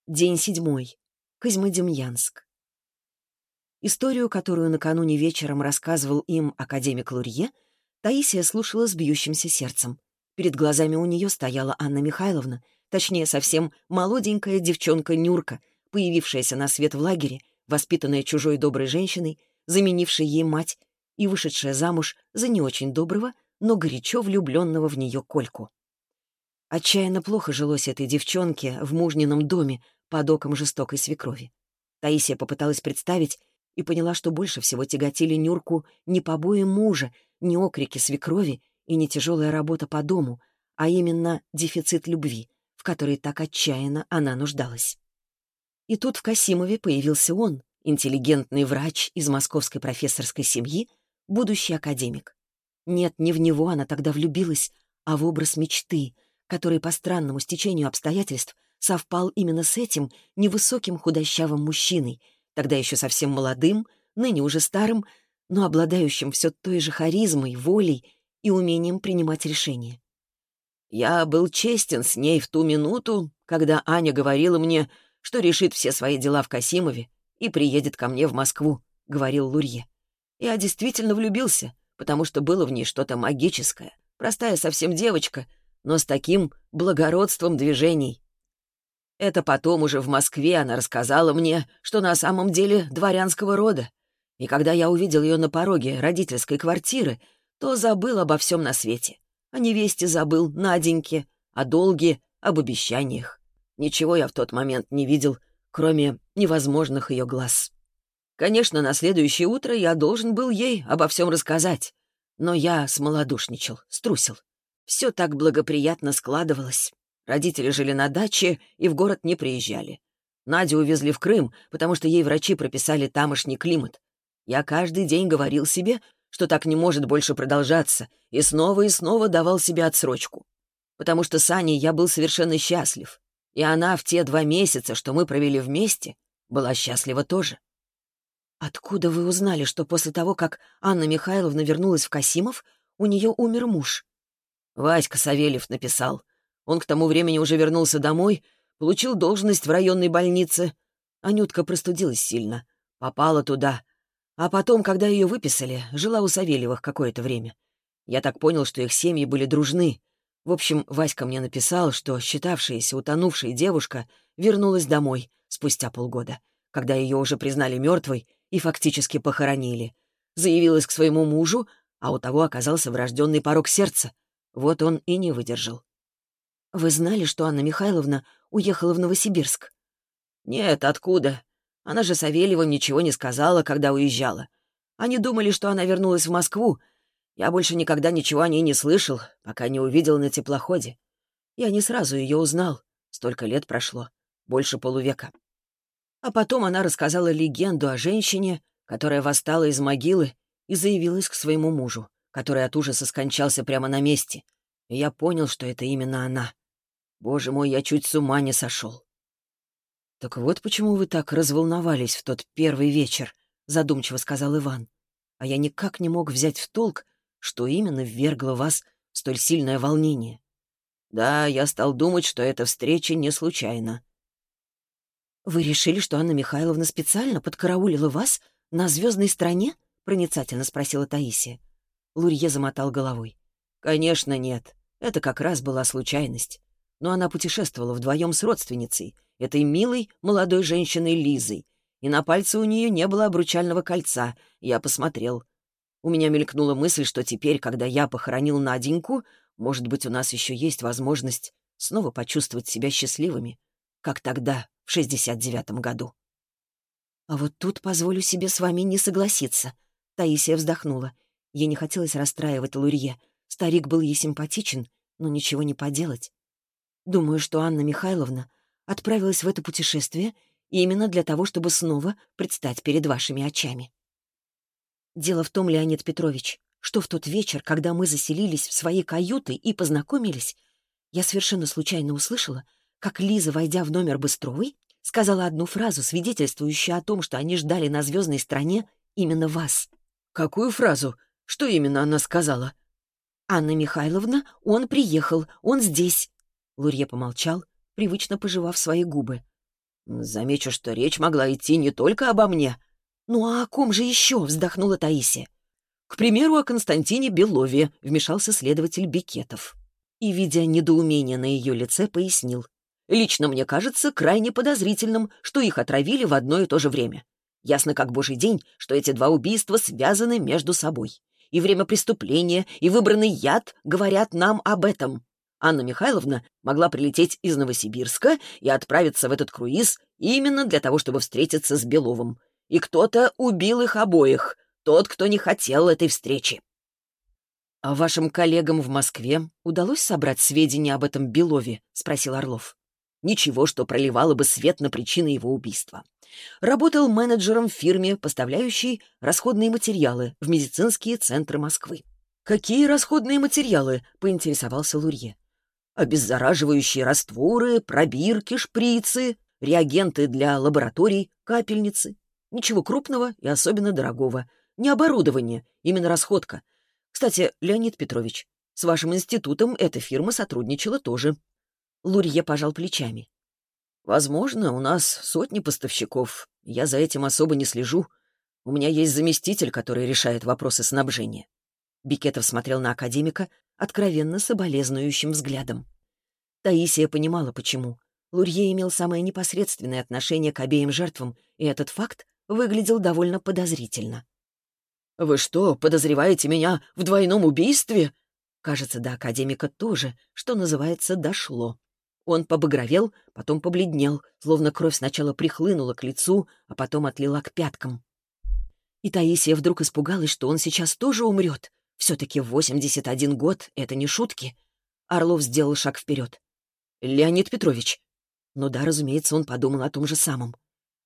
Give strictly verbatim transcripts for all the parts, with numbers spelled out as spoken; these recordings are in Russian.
День седьмой. Козьмодемьянск. Историю, которую накануне вечером рассказывал им академик Лурье, Таисия слушала с бьющимся сердцем. Перед глазами у нее стояла Анна Михайловна, точнее, совсем молоденькая девчонка Нюрка, появившаяся на свет в лагере, воспитанная чужой доброй женщиной, заменившей ей мать и вышедшая замуж за не очень доброго, но горячо влюбленного в нее Кольку. Отчаянно плохо жилось этой девчонке в мужнином доме под оком жестокой свекрови. Таисия попыталась представить и поняла, что больше всего тяготили Нюрку не побои мужа, не окрики свекрови и не тяжелая работа по дому, а именно дефицит любви, в которой так отчаянно она нуждалась. И тут в Касимове появился он, интеллигентный врач из московской профессорской семьи, будущий академик. Нет, не в него она тогда влюбилась, а в образ мечты, который по странному стечению обстоятельств совпал именно с этим невысоким худощавым мужчиной, тогда еще совсем молодым, ныне уже старым, но обладающим все той же харизмой, волей и умением принимать решения. «Я был честен с ней в ту минуту, когда Аня говорила мне, что решит все свои дела в Касимове и приедет ко мне в Москву», — говорил Лурье. «Я действительно влюбился, потому что было в ней что-то магическое, простая совсем девочка, но с таким благородством движений. Это потом уже в Москве она рассказала мне, что на самом деле дворянского рода. И когда я увидел ее на пороге родительской квартиры, то забыл обо всем на свете. О невесте забыл, Наденьке, о долге, об обещаниях. Ничего я в тот момент не видел, кроме невозможных ее глаз. Конечно, на следующее утро я должен был ей обо всем рассказать, но я смолодушничал, струсил. Все так благоприятно складывалось. Родители жили на даче и в город не приезжали. Надю увезли в Крым, потому что ей врачи прописали тамошний климат. Я каждый день говорил себе, что так не может больше продолжаться, и снова и снова давал себе отсрочку. Потому что с Аней я был совершенно счастлив, и она в те два месяца, что мы провели вместе, была счастлива тоже. «Откуда вы узнали, что после того, как Анна Михайловна вернулась в Касимов, у нее умер муж?» Васька Савельев написал. Он к тому времени уже вернулся домой, получил должность в районной больнице. Анютка простудилась сильно, попала туда. А потом, когда ее выписали, жила у Савельевых какое-то время. Я так понял, что их семьи были дружны. В общем, Васька мне написал, что считавшаяся утонувшей девушка вернулась домой спустя полгода, когда ее уже признали мертвой и фактически похоронили. Заявилась к своему мужу, а у того оказался врожденный порок сердца. Вот он и не выдержал. «Вы знали, что Анна Михайловна уехала в Новосибирск?» «Нет, откуда? Она же Савельевым ничего не сказала, когда уезжала. Они думали, что она вернулась в Москву. Я больше никогда ничего о ней не слышал, пока не увидел на теплоходе. Я не сразу ее узнал. Столько лет прошло. Больше полувека. А потом она рассказала легенду о женщине, которая восстала из могилы и заявилась к своему мужу, который от ужаса скончался прямо на месте. И я понял, что это именно она. Боже мой, я чуть с ума не сошел». «Так вот почему вы так разволновались в тот первый вечер», — задумчиво сказал Иван. «А я никак не мог взять в толк, что именно ввергло вас в столь сильное волнение. Да, я стал думать, что эта встреча не случайна». «Вы решили, что Анна Михайловна специально подкараулила вас на звездной стране?» — проницательно спросила Таисия. Лурье замотал головой. «Конечно, нет. Это как раз была случайность. Но она путешествовала вдвоем с родственницей, этой милой молодой женщиной Лизой, и на пальце у нее не было обручального кольца, я посмотрел. У меня мелькнула мысль, что теперь, когда я похоронил Наденьку, может быть, у нас еще есть возможность снова почувствовать себя счастливыми, как тогда, в шестьдесят девятом году». «А вот тут позволю себе с вами не согласиться», — Таисия вздохнула. Ей не хотелось расстраивать Лурье. Старик был ей симпатичен, но ничего не поделать. «Думаю, что Анна Михайловна отправилась в это путешествие именно для того, чтобы снова предстать перед вашими очами. Дело в том, Леонид Петрович, что в тот вечер, когда мы заселились в свои каюты и познакомились, я совершенно случайно услышала, как Лиза, войдя в номер Быстровой, сказала одну фразу, свидетельствующую о том, что они ждали на звездной стране именно вас». «Какую фразу? Что именно она сказала?» «Анна Михайловна, он приехал, он здесь». Лурье помолчал, привычно пожевав свои губы. Замечу, что речь могла идти не только обо мне. «Ну а о ком же еще?» — вздохнула Таисия. «К примеру, о Константине Белове», — вмешался следователь Бекетов. И, видя недоумение на ее лице, пояснил. «Лично мне кажется крайне подозрительным, что их отравили в одно и то же время. Ясно как божий день, что эти два убийства связаны между собой. И время преступления, и выбранный яд говорят нам об этом. Анна Михайловна могла прилететь из Новосибирска и отправиться в этот круиз именно для того, чтобы встретиться с Беловым. И кто-то убил их обоих, тот, кто не хотел этой встречи». «А вашим коллегам в Москве удалось собрать сведения об этом Белове?» — спросил Орлов. «Ничего, что проливало бы свет на причины его убийства. Работал менеджером в фирме, поставляющей расходные материалы в медицинские центры Москвы». «Какие расходные материалы?» — поинтересовался Лурье. «Обеззараживающие растворы, пробирки, шприцы, реагенты для лабораторий, капельницы. Ничего крупного и особенно дорогого. Не оборудование, именно расходка. Кстати, Леонид Петрович, с вашим институтом эта фирма сотрудничала тоже». Лурье пожал плечами. «Возможно, у нас сотни поставщиков. Я за этим особо не слежу. У меня есть заместитель, который решает вопросы снабжения». Бекетов смотрел на академика откровенно соболезнующим взглядом. Таисия понимала, почему. Лурье имел самое непосредственное отношение к обеим жертвам, и этот факт выглядел довольно подозрительно. «Вы что, подозреваете меня в двойном убийстве?» Кажется, до академика тоже, что называется, дошло. Он побагровел, потом побледнел, словно кровь сначала прихлынула к лицу, а потом отлила к пяткам. И Таисия вдруг испугалась, что он сейчас тоже умрет. Все-таки восемьдесят один год — это не шутки. Орлов сделал шаг вперед. «Леонид Петрович». Ну да, разумеется, он подумал о том же самом.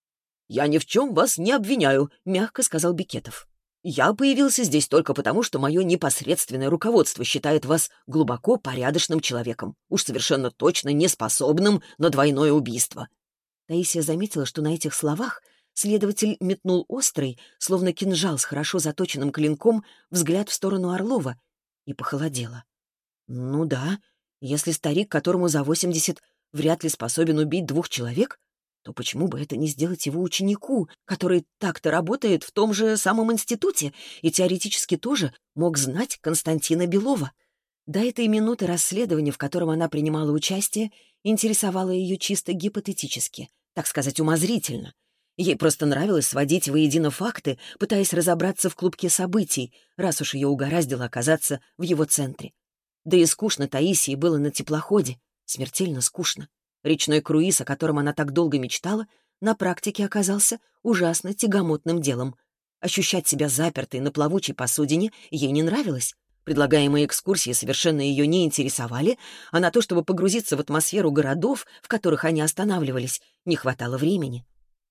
«Я ни в чем вас не обвиняю», — мягко сказал Бекетов. «Я появился здесь только потому, что мое непосредственное руководство считает вас глубоко порядочным человеком, уж совершенно точно не способным на двойное убийство». Таисия заметила, что на этих словах следователь метнул острый, словно кинжал с хорошо заточенным клинком, взгляд в сторону Орлова, и похолодела. «Ну да, если старик, которому за восемьдесят, вряд ли способен убить двух человек, то почему бы это не сделать его ученику, который так-то работает в том же самом институте и теоретически тоже мог знать Константина Белова?» До этой минуты расследование, в котором она принимала участие, интересовало ее чисто гипотетически, так сказать, умозрительно. Ей просто нравилось сводить воедино факты, пытаясь разобраться в клубке событий, раз уж ее угораздило оказаться в его центре. Да и скучно Таисии было на теплоходе, смертельно скучно. Речной круиз, о котором она так долго мечтала, на практике оказался ужасно тягомотным делом. Ощущать себя запертой на плавучей посудине ей не нравилось. Предлагаемые экскурсии совершенно ее не интересовали, а на то, чтобы погрузиться в атмосферу городов, в которых они останавливались, не хватало времени.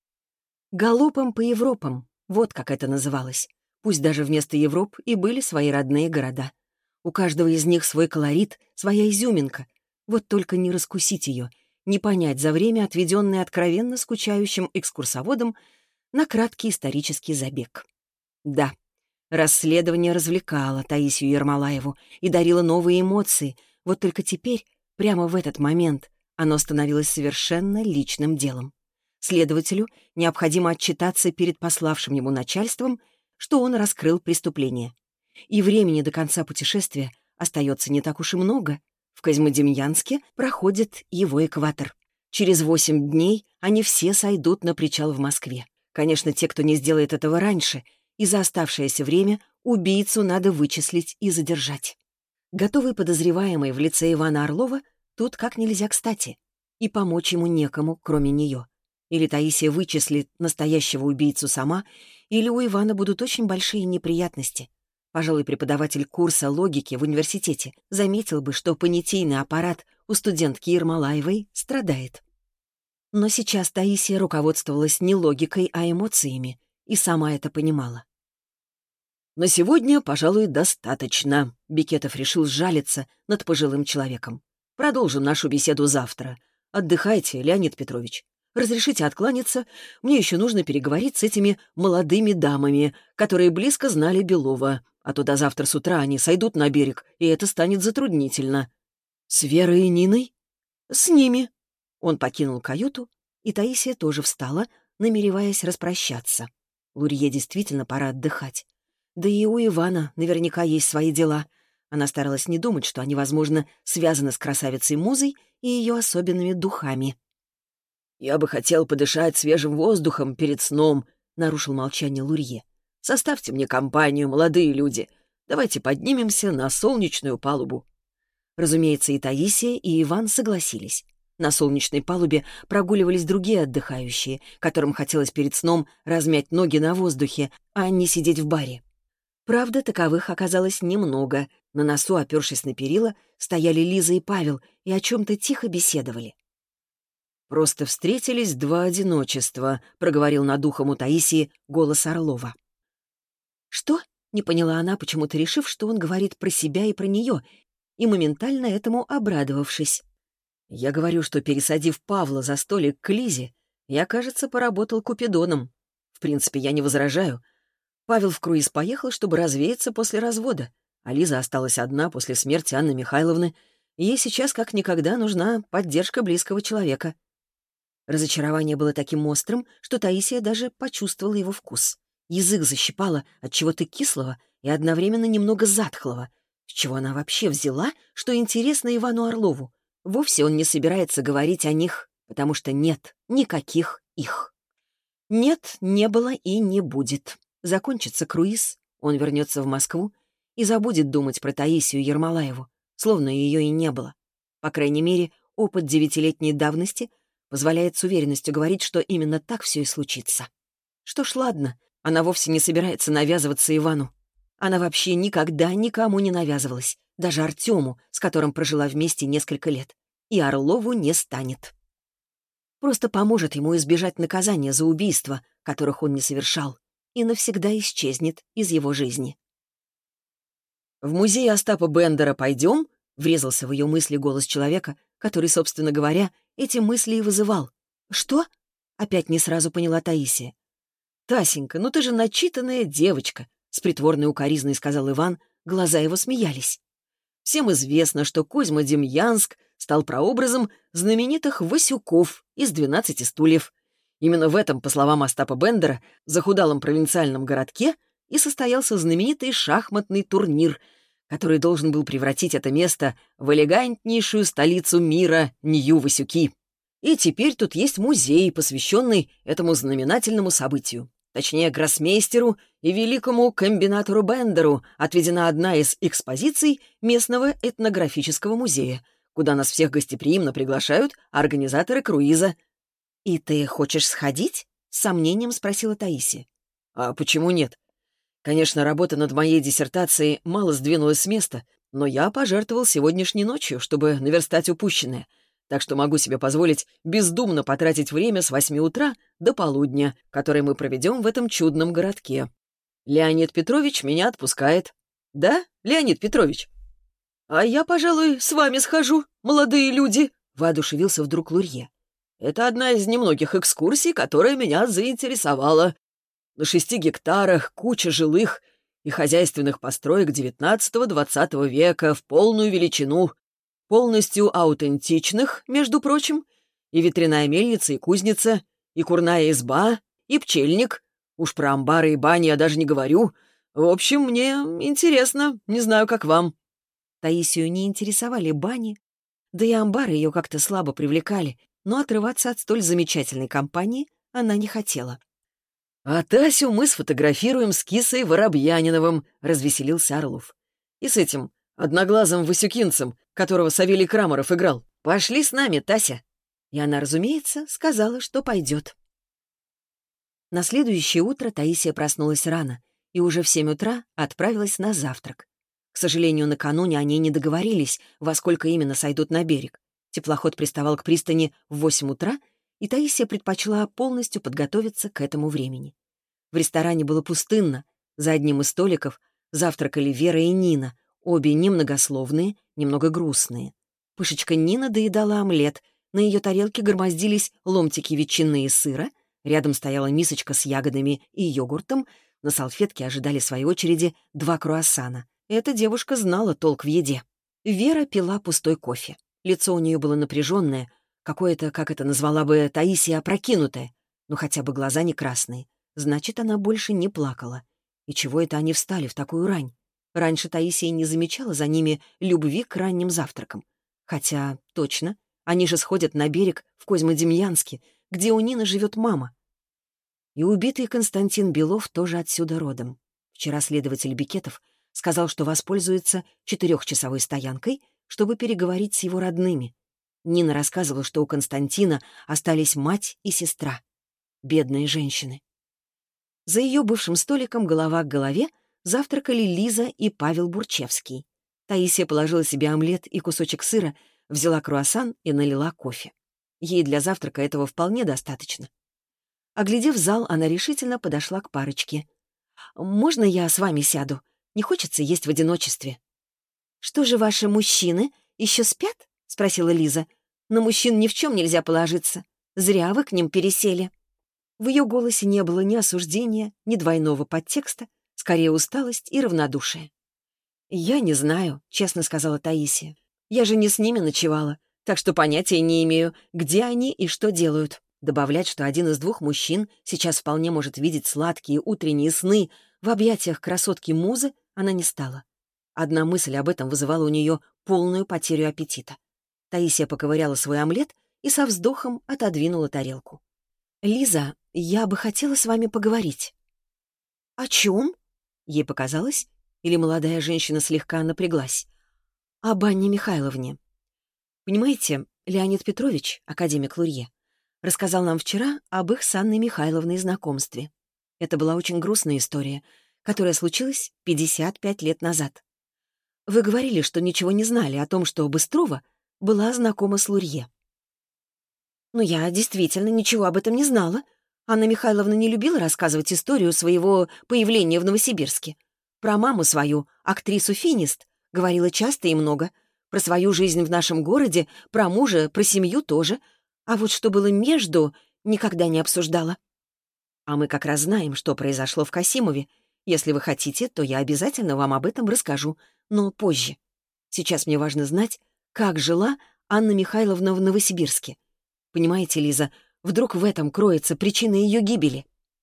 «Галопом по Европам» — вот как это называлось. Пусть даже вместо Европ и были свои родные города. У каждого из них свой колорит, своя изюминка. Вот только не раскусить ее, не понять за время, отведенное откровенно скучающим экскурсоводом, на краткий исторический забег. Да, расследование развлекало Таисию Ермолаеву и дарило новые эмоции, вот только теперь, прямо в этот момент, оно становилось совершенно личным делом. Следователю необходимо отчитаться перед пославшим ему начальством, что он раскрыл преступление. И времени до конца путешествия остается не так уж и много. В Козьмодемьянске проходит его экватор. Через восемь дней они все сойдут на причал в Москве. Конечно, те, кто не сделает этого раньше, и за оставшееся время убийцу надо вычислить и задержать. Готовый подозреваемый в лице Ивана Орлова тут как нельзя кстати, и помочь ему некому, кроме нее. Или Таисия вычислит настоящего убийцу сама, или у Ивана будут очень большие неприятности. Пожалуй, преподаватель курса логики в университете заметил бы, что понятийный аппарат у студентки Ермолаевой страдает. Но сейчас Таисия руководствовалась не логикой, а эмоциями, и сама это понимала. «На сегодня, пожалуй, достаточно», — Бекетов решил сжалиться над пожилым человеком. «Продолжим нашу беседу завтра. Отдыхайте, Леонид Петрович. Разрешите откланяться, мне еще нужно переговорить с этими молодыми дамами, которые близко знали Белова, а то до завтра с утра они сойдут на берег, и это станет затруднительно». «С Верой и Ниной?» «С ними». Он покинул каюту и Таисия тоже встала, намереваясь распрощаться. Лурье действительно пора отдыхать. Да и у Ивана наверняка есть свои дела. Она старалась не думать, что они, возможно, связаны с красавицей-музой и ее особенными духами. «Я бы хотел подышать свежим воздухом перед сном», — нарушил молчание Лурье. «Составьте мне компанию, молодые люди. Давайте поднимемся на солнечную палубу». Разумеется, и Таисия, и Иван согласились. На солнечной палубе прогуливались другие отдыхающие, которым хотелось перед сном размять ноги на воздухе, а не сидеть в баре. Правда, таковых оказалось немного. На носу, опершись на перила, стояли Лиза и Павел и о чем-то тихо беседовали. «Просто встретились два одиночества», — проговорил над ухом у Таисии голос Орлова. «Что?» — не поняла она, почему-то решив, что он говорит про себя и про нее, и моментально этому обрадовавшись. «Я говорю, что, пересадив Павла за столик к Лизе, я, кажется, поработал купидоном. В принципе, я не возражаю. Павел в круиз поехал, чтобы развеяться после развода, а Лиза осталась одна после смерти Анны Михайловны, и ей сейчас как никогда нужна поддержка близкого человека». Разочарование было таким острым, что Таисия даже почувствовала его вкус. Язык защипала от чего-то кислого и одновременно немного затхлого. С чего она вообще взяла, что интересно Ивану Орлову? Вовсе он не собирается говорить о них, потому что нет никаких их. Нет, не было и не будет. Закончится круиз, он вернется в Москву и забудет думать про Таисию Ермолаеву, словно ее и не было. По крайней мере, опыт девятилетней давности позволяет с уверенностью говорить, что именно так все и случится. Что ж, ладно, она вовсе не собирается навязываться Ивану. Она вообще никогда никому не навязывалась, даже Артему, с которым прожила вместе несколько лет. И Орлову не станет. Просто поможет ему избежать наказания за убийства, которых он не совершал, и навсегда исчезнет из его жизни. «В музей Остапа Бендера пойдем?» — врезался в ее мысли голос человека, который, собственно говоря, эти мысли и вызывал. «Что?» — опять не сразу поняла Таисия. «Тасенька, ну ты же начитанная девочка», — с притворной укоризной сказал Иван, глаза его смеялись. «Всем известно, что Козьма-Демьянск стал прообразом знаменитых Васюков из «Двенадцати стульев». Именно в этом, по словам Остапа Бендера, захудалом провинциальном городке и состоялся знаменитый шахматный турнир, который должен был превратить это место в элегантнейшую столицу мира Нью-Васюки. И теперь тут есть музей, посвященный этому знаменательному событию. Точнее, гроссмейстеру и великому комбинатору Бендеру отведена одна из экспозиций местного этнографического музея, куда нас всех гостеприимно приглашают организаторы круиза. «И ты хочешь сходить?» — с сомнением спросила Таисия. «А почему нет? Конечно, работа над моей диссертацией мало сдвинулась с места, но я пожертвовал сегодняшней ночью, чтобы наверстать упущенное, так что могу себе позволить бездумно потратить время с восьми утра до полудня, которое мы проведем в этом чудном городке. Леонид Петрович меня отпускает. Да, Леонид Петрович?» «А я, пожалуй, с вами схожу, молодые люди», — воодушевился вдруг Лурье. «Это одна из немногих экскурсий, которая меня заинтересовала. На шести гектарах куча жилых и хозяйственных построек девятнадцатого-двадцатого века в полную величину, полностью аутентичных, между прочим, и ветряная мельница, и кузница, и курная изба, и пчельник. Уж про амбары и бани я даже не говорю. В общем, мне интересно, не знаю, как вам». Таисию не интересовали бани, да и амбары ее как-то слабо привлекали, но отрываться от столь замечательной компании она не хотела. «А Тасю мы сфотографируем с Кисой Воробьяниновым», — развеселился Орлов. «И с этим одноглазым васюкинцем, которого Савелий Крамаров играл. Пошли с нами, Тася». И она, разумеется, сказала, что пойдет. На следующее утро Таисия проснулась рано и уже в семь утра отправилась на завтрак. К сожалению, накануне они не договорились, во сколько именно сойдут на берег. Теплоход приставал к пристани в восемь утра, и Таисия предпочла полностью подготовиться к этому времени. В ресторане было пустынно. За одним из столиков завтракали Вера и Нина, обе немногословные, немного грустные. Пышечка Нина доедала омлет, на ее тарелке громоздились ломтики ветчины и сыра, рядом стояла мисочка с ягодами и йогуртом, на салфетке ожидали своей очереди два круассана. Эта девушка знала толк в еде. Вера пила пустой кофе. Лицо у нее было напряженное, Какое-то, как это назвала бы Таисия, опрокинутое. Но хотя бы глаза не красные. Значит, она больше не плакала. И чего это они встали в такую рань? Раньше Таисия не замечала за ними любви к ранним завтракам. Хотя, точно, они же сходят на берег в Козьмодемьянске, где у Нины живет мама. И убитый Константин Белов тоже отсюда родом. Вчера следователь Бекетов сказал, что воспользуется четырехчасовой стоянкой, чтобы переговорить с его родными. Нина рассказывала, что у Константина остались мать и сестра. Бедные женщины. За ее бывшим столиком голова к голове завтракали Лиза и Павел Бурчевский. Таисия положила себе омлет и кусочек сыра, взяла круассан и налила кофе. Ей для завтрака этого вполне достаточно. Оглядев зал, она решительно подошла к парочке. «Можно я с вами сяду? Не хочется есть в одиночестве». «Что же ваши мужчины еще спят?» — спросила Лиза. «На мужчин ни в чем нельзя положиться. Зря вы к ним пересели». В ее голосе не было ни осуждения, ни двойного подтекста, скорее усталость и равнодушие. «Я не знаю», — честно сказала Таисия. «Я же не с ними ночевала, так что понятия не имею, где они и что делают». Добавлять, что один из двух мужчин сейчас вполне может видеть сладкие утренние сны в объятиях красотки-музы, она не стала. Одна мысль об этом вызывала у нее полную потерю аппетита. Таисия поковыряла свой омлет и со вздохом отодвинула тарелку. «Лиза, я бы хотела с вами поговорить». «О чем?» Ей показалось, или молодая женщина слегка напряглась. «Об Анне Михайловне. Понимаете, Леонид Петрович, академик Лурье, рассказал нам вчера об их с Анной Михайловной знакомстве. Это была очень грустная история, которая случилась пятьдесят пять лет назад. Вы говорили, что ничего не знали о том, что Быстрова была знакома с Лурье». «Ну, я действительно ничего об этом не знала. Анна Михайловна не любила рассказывать историю своего появления в Новосибирске. Про маму свою, актрису Финист, говорила часто и много. Про свою жизнь в нашем городе, про мужа, про семью тоже. А вот что было между, никогда не обсуждала. А мы как раз знаем, что произошло в Касимове. Если вы хотите, то я обязательно вам об этом расскажу, но позже. Сейчас мне важно знать, как жила Анна Михайловна в Новосибирске. Понимаете, Лиза, вдруг в этом кроется причина ее гибели?»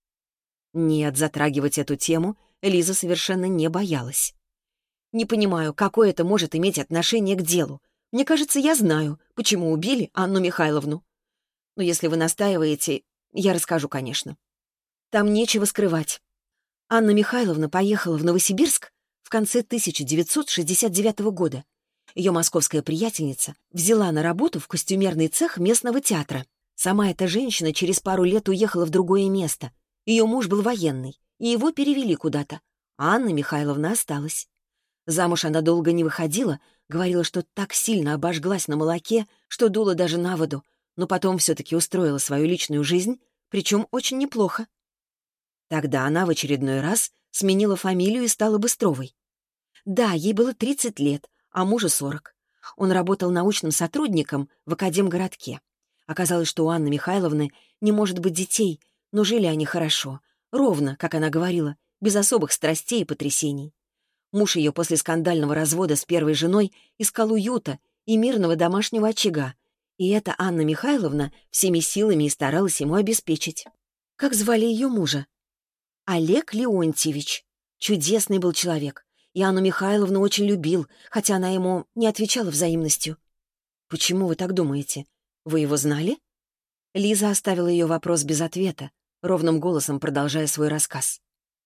Нет, затрагивать эту тему Лиза совершенно не боялась. «Не понимаю, какое это может иметь отношение к делу. Мне кажется, я знаю, почему убили Анну Михайловну. Но если вы настаиваете, я расскажу, конечно. Там нечего скрывать. Анна Михайловна поехала в Новосибирск в конце тысяча девятьсот шестьдесят девятого года. Ее московская приятельница взяла на работу в костюмерный цех местного театра. Сама эта женщина через пару лет уехала в другое место. Ее муж был военный, и его перевели куда-то. А Анна Михайловна осталась. Замуж она долго не выходила, говорила, что так сильно обожглась на молоке, что дула даже на воду, но потом все-таки устроила свою личную жизнь, причем очень неплохо. Тогда она в очередной раз сменила фамилию и стала Быстровой. Да, ей было тридцать лет, а мужу сорок. Он работал научным сотрудником в Академгородке. Оказалось, что у Анны Михайловны не может быть детей, но жили они хорошо, ровно, как она говорила, без особых страстей и потрясений. Муж ее после скандального развода с первой женой искал уюта и мирного домашнего очага, и это Анна Михайловна всеми силами и старалась ему обеспечить. Как звали ее мужа? Олег Леонтьевич. Чудесный был человек. И Анну Михайловну очень любил, хотя она ему не отвечала взаимностью. «Почему вы так думаете? Вы его знали?» Лиза оставила ее вопрос без ответа, ровным голосом продолжая свой рассказ.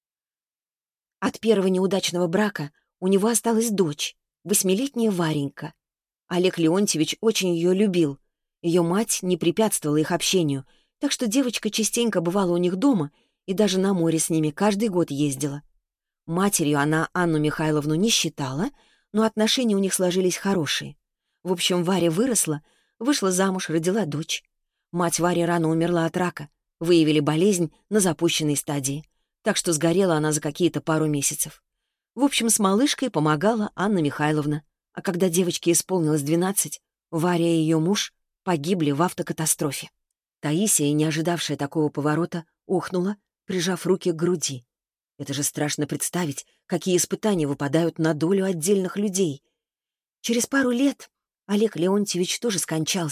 От первого неудачного брака у него осталась дочь, восьмилетняя Варенька. Олег Леонтьевич очень ее любил. Ее мать не препятствовала их общению, так что девочка частенько бывала у них дома и даже на море с ними каждый год ездила. Матерью она Анну Михайловну не считала, но отношения у них сложились хорошие. В общем, Варя выросла, вышла замуж, родила дочь. Мать Вари рано умерла от рака, выявили болезнь на запущенной стадии, так что сгорела она за какие-то пару месяцев. В общем, с малышкой помогала Анна Михайловна, а когда девочке исполнилось двенадцать, Варя и ее муж погибли в автокатастрофе. Таисия, не ожидавшая такого поворота, охнула, прижав руки к груди. Это же страшно представить, какие испытания выпадают на долю отдельных людей. Через пару лет Олег Леонтьевич тоже скончался,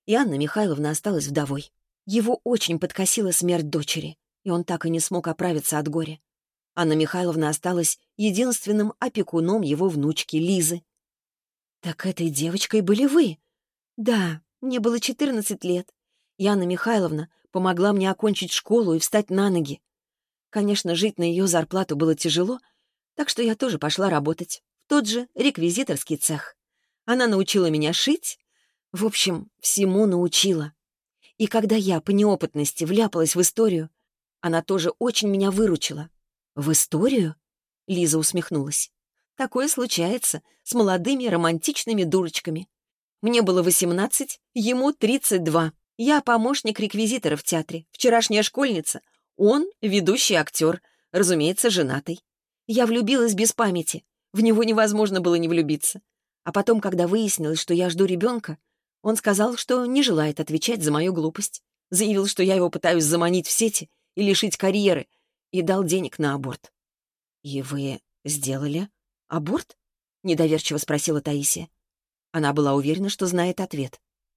и Анна Михайловна осталась вдовой. Его очень подкосила смерть дочери, и он так и не смог оправиться от горя. Анна Михайловна осталась единственным опекуном его внучки Лизы. «Так этой девочкой были вы?» «Да, мне было четырнадцать лет. И Анна Михайловна помогла мне окончить школу и встать на ноги. Конечно, жить на ее зарплату было тяжело, так что я тоже пошла работать в тот же реквизиторский цех. Она научила меня шить, в общем, всему научила. И когда я по неопытности вляпалась в историю, она тоже очень меня выручила». «В историю?» — Лиза усмехнулась. «Такое случается с молодыми романтичными дурочками. Мне было восемнадцать, ему тридцать два. Я помощник реквизитора в театре, вчерашняя школьница. Он ведущий актер, разумеется, женатый. Я влюбилась без памяти. В него невозможно было не влюбиться. А потом, когда выяснилось, что я жду ребенка, он сказал, что не желает отвечать за мою глупость. Заявил, что я его пытаюсь заманить в сети и лишить карьеры, и дал денег на аборт». «И вы сделали аборт?» — недоверчиво спросила Таисия. Она была уверена, что знает ответ.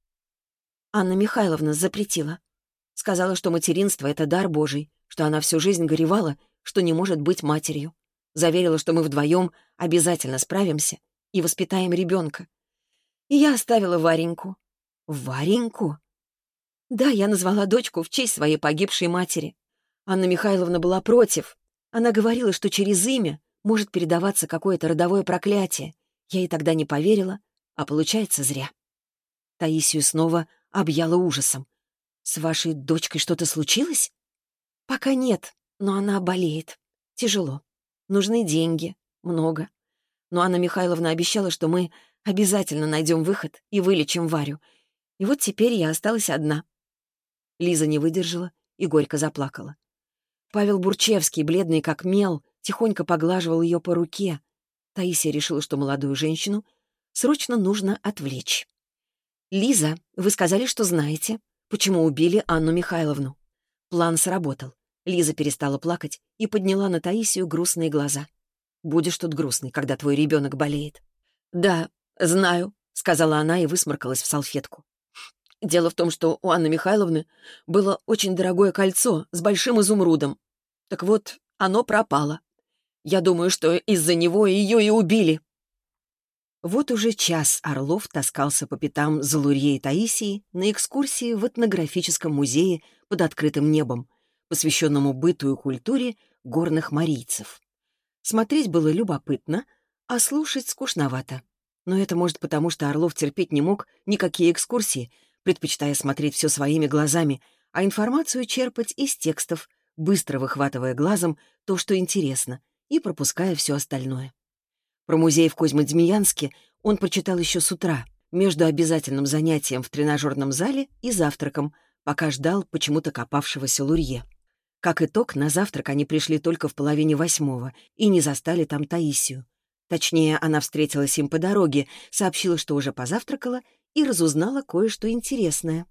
Анна Михайловна запретила. Сказала, что материнство — это дар Божий, что она всю жизнь горевала, что не может быть матерью. Заверила, что мы вдвоем обязательно справимся и воспитаем ребенка. И я оставила Вареньку. Вареньку? Да, я назвала дочку в честь своей погибшей матери. Анна Михайловна была против. Она говорила, что через имя может передаваться какое-то родовое проклятие. Я ей тогда не поверила, а получается зря. Таисию снова объяла ужасом. «С вашей дочкой что-то случилось?» «Пока нет, но она болеет. Тяжело. Нужны деньги. Много. Но Анна Михайловна обещала, что мы обязательно найдем выход и вылечим Варю. И вот теперь я осталась одна». Лиза не выдержала и горько заплакала. Павел Бурчевский, бледный как мел, тихонько поглаживал ее по руке. Таисия решила, что молодую женщину срочно нужно отвлечь. «Лиза, вы сказали, что знаете, почему убили Анну Михайловну». План сработал. Лиза перестала плакать и подняла на Таисию грустные глаза. «Будешь тут грустный, когда твой ребенок болеет». «Да, знаю», — сказала она и высморкалась в салфетку. «Дело в том, что у Анны Михайловны было очень дорогое кольцо с большим изумрудом. Так вот, оно пропало. Я думаю, что из-за него ее и убили». Вот уже час Орлов таскался по пятам за Лурьей Таисией на экскурсии в этнографическом музее под открытым небом, посвященному быту и культуре горных марийцев. Смотреть было любопытно, а слушать скучновато. Но это, может, потому что Орлов терпеть не мог никакие экскурсии, предпочитая смотреть все своими глазами, а информацию черпать из текстов, быстро выхватывая глазом то, что интересно, и пропуская все остальное. Про музей в Козьмодемьянске он прочитал еще с утра, между обязательным занятием в тренажерном зале и завтраком, пока ждал почему-то копавшегося Лурье. Как итог, на завтрак они пришли только в половине восьмого и не застали там Таисию. Точнее, она встретилась им по дороге, сообщила, что уже позавтракала, и разузнала кое-что интересное.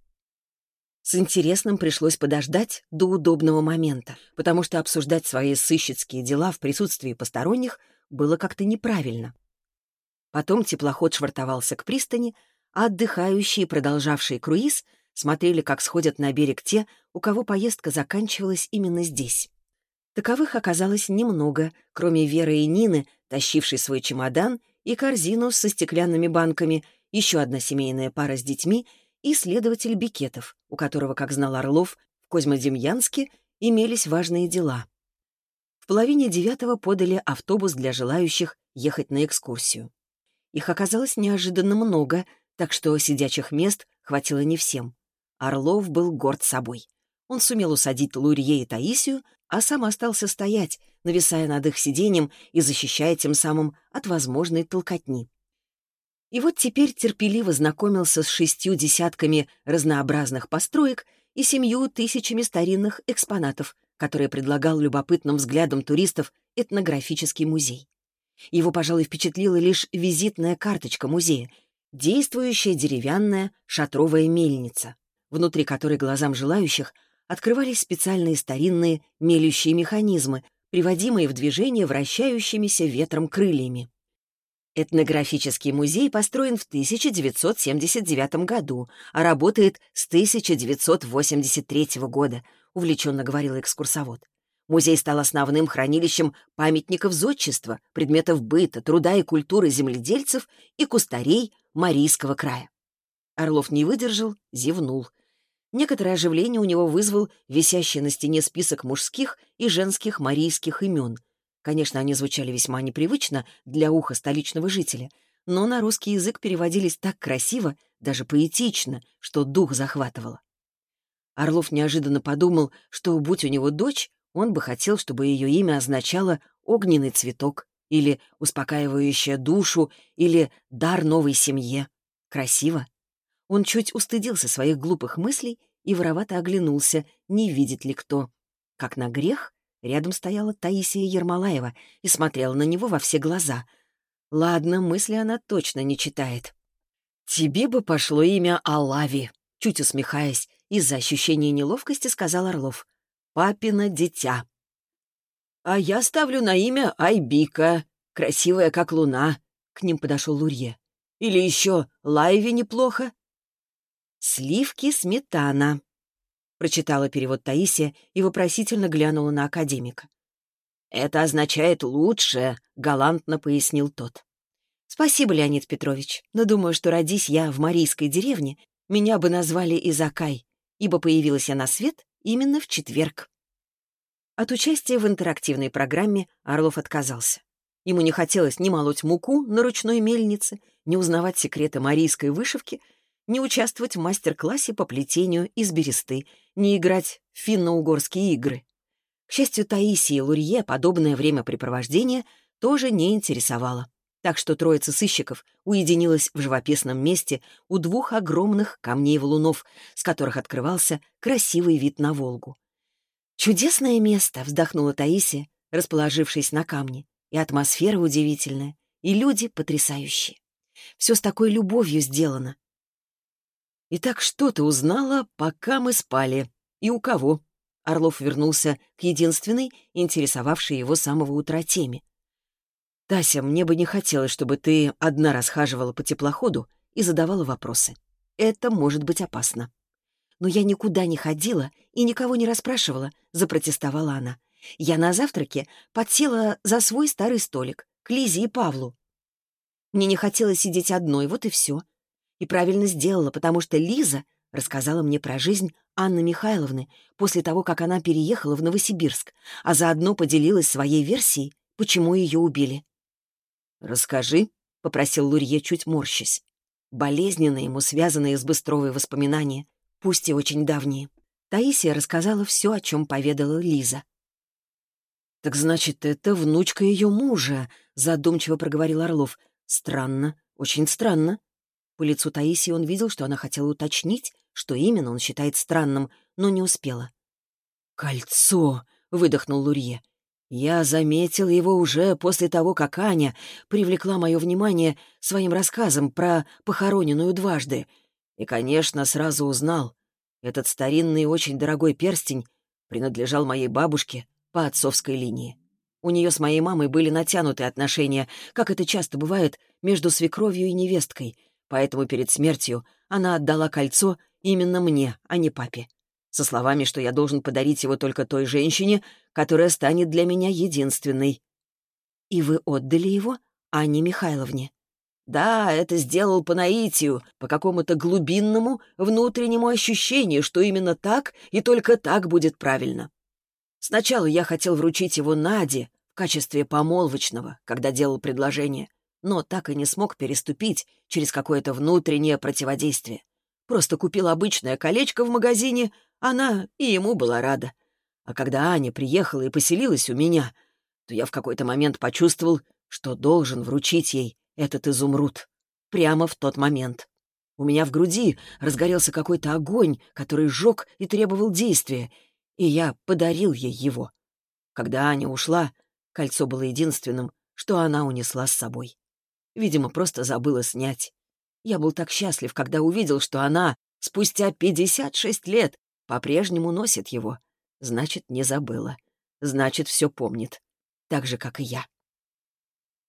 С интересным пришлось подождать до удобного момента, потому что обсуждать свои сыщицкие дела в присутствии посторонних было как-то неправильно. Потом теплоход швартовался к пристани, а отдыхающие, продолжавшие круиз, смотрели, как сходят на берег те, у кого поездка заканчивалась именно здесь. Таковых оказалось немного, кроме Веры и Нины, тащившей свой чемодан и корзину со стеклянными банками, еще одна семейная пара с детьми и следователь Бекетов, у которого, как знал Орлов, в Козьмодемьянске имелись важные дела. В половине девятого подали автобус для желающих ехать на экскурсию. Их оказалось неожиданно много, так что сидячих мест хватило не всем. Орлов был горд собой. Он сумел усадить Лурье и Таисию, а сам остался стоять, нависая над их сиденьем и защищая тем самым от возможной толкотни. И вот теперь терпеливо знакомился с шестью десятками разнообразных построек и семью тысячами старинных экспонатов, которые предлагал любопытным взглядам туристов этнографический музей. Его, пожалуй, впечатлила лишь визитная карточка музея, действующая деревянная шатровая мельница, внутри которой глазам желающих открывались специальные старинные мелющие механизмы, приводимые в движение вращающимися ветром крыльями. Этнографический музей построен в тысяча девятьсот семьдесят девятом году, а работает с тысяча девятьсот восемьдесят третьего года, увлеченно говорила экскурсовод. Музей стал основным хранилищем памятников зодчества, предметов быта, труда и культуры земледельцев и кустарей Марийского края. Орлов не выдержал, зевнул. Некоторое оживление у него вызвал висящий на стене список мужских и женских марийских имен. Конечно, они звучали весьма непривычно для уха столичного жителя, но на русский язык переводились так красиво, даже поэтично, что дух захватывало. Орлов неожиданно подумал, что, будь у него дочь, он бы хотел, чтобы ее имя означало «огненный цветок» или «успокаивающая душу» или «дар новой семье». Красиво. Он чуть устыдился своих глупых мыслей и воровато оглянулся, не видит ли кто. Как на грех, рядом стояла Таисия Ермолаева и смотрела на него во все глаза. Ладно, мысли она точно не читает. «Тебе бы пошло имя Алави», — чуть усмехаясь, из-за ощущения неловкости сказал Орлов. «Папино дитя». «А я ставлю на имя Айбика, красивая, как луна», — к ним подошел Лурье. «Или еще Лайви неплохо». «Сливки сметана», — прочитала перевод Таисия и вопросительно глянула на академика. «Это означает «лучшее», — галантно пояснил тот. «Спасибо, Леонид Петрович, но думаю, что родись я в марийской деревне, меня бы назвали Изакай, ибо появилась я на свет именно в четверг». От участия в интерактивной программе Орлов отказался. Ему не хотелось ни молоть муку на ручной мельнице, ни узнавать секреты марийской вышивки, ни участвовать в мастер-классе по плетению из бересты, ни играть в финно-угорские игры. К счастью, Таисии Лурье подобное времяпрепровождение тоже не интересовало. Так что троица сыщиков уединилась в живописном месте у двух огромных камней-валунов, с которых открывался красивый вид на Волгу. «Чудесное место!» — вздохнула Таисия, расположившись на камне. «И атмосфера удивительная, и люди потрясающие. Все с такой любовью сделано». «Итак, что ты узнала, пока мы спали? И у кого?» Орлов вернулся к единственной, интересовавшей его с самого утра теме. «Тася, мне бы не хотелось, чтобы ты одна расхаживала по теплоходу и задавала вопросы. Это может быть опасно». «Но я никуда не ходила и никого не расспрашивала», — запротестовала она. «Я на завтраке подсела за свой старый столик, к Лизе и Павлу. Мне не хотелось сидеть одной, вот и все. И правильно сделала, потому что Лиза рассказала мне про жизнь Анны Михайловны после того, как она переехала в Новосибирск, а заодно поделилась своей версией, почему ее убили». «Расскажи», — попросил Лурье, чуть морщась. Болезненные ему связанные с Быстровой воспоминания, пусть и очень давние. Таисия рассказала все, о чем поведала Лиза. «Так значит, это внучка ее мужа», — задумчиво проговорил Орлов. «Странно, очень странно». По лицу Таисии он видел, что она хотела уточнить, что именно он считает странным, но не успела. «Кольцо!» — выдохнул Лурье. «Я заметил его уже после того, как Аня привлекла мое внимание своим рассказом про похороненную дважды. И, конечно, сразу узнал. Этот старинный и очень дорогой перстень принадлежал моей бабушке по отцовской линии. У нее с моей мамой были натянутые отношения, как это часто бывает между свекровью и невесткой, поэтому перед смертью она отдала кольцо именно мне, а не папе, со словами, что я должен подарить его только той женщине, которая станет для меня единственной». «И вы отдали его Анне Михайловне?» «Да, это сделал по наитию, по какому-то глубинному внутреннему ощущению, что именно так и только так будет правильно. Сначала я хотел вручить его Наде в качестве помолвочного, когда делал предложение, но так и не смог переступить через какое-то внутреннее противодействие. Просто купил обычное колечко в магазине, она и ему была рада. А когда Аня приехала и поселилась у меня, то я в какой-то момент почувствовал, что должен вручить ей этот изумруд. Прямо в тот момент. У меня в груди разгорелся какой-то огонь, который сжег и требовал действия, и я подарил ей его. Когда Аня ушла, кольцо было единственным, что она унесла с собой. Видимо, просто забыла снять. Я был так счастлив, когда увидел, что она спустя пятьдесят шесть лет по-прежнему носит его. Значит, не забыла. Значит, все помнит. Так же, как и я.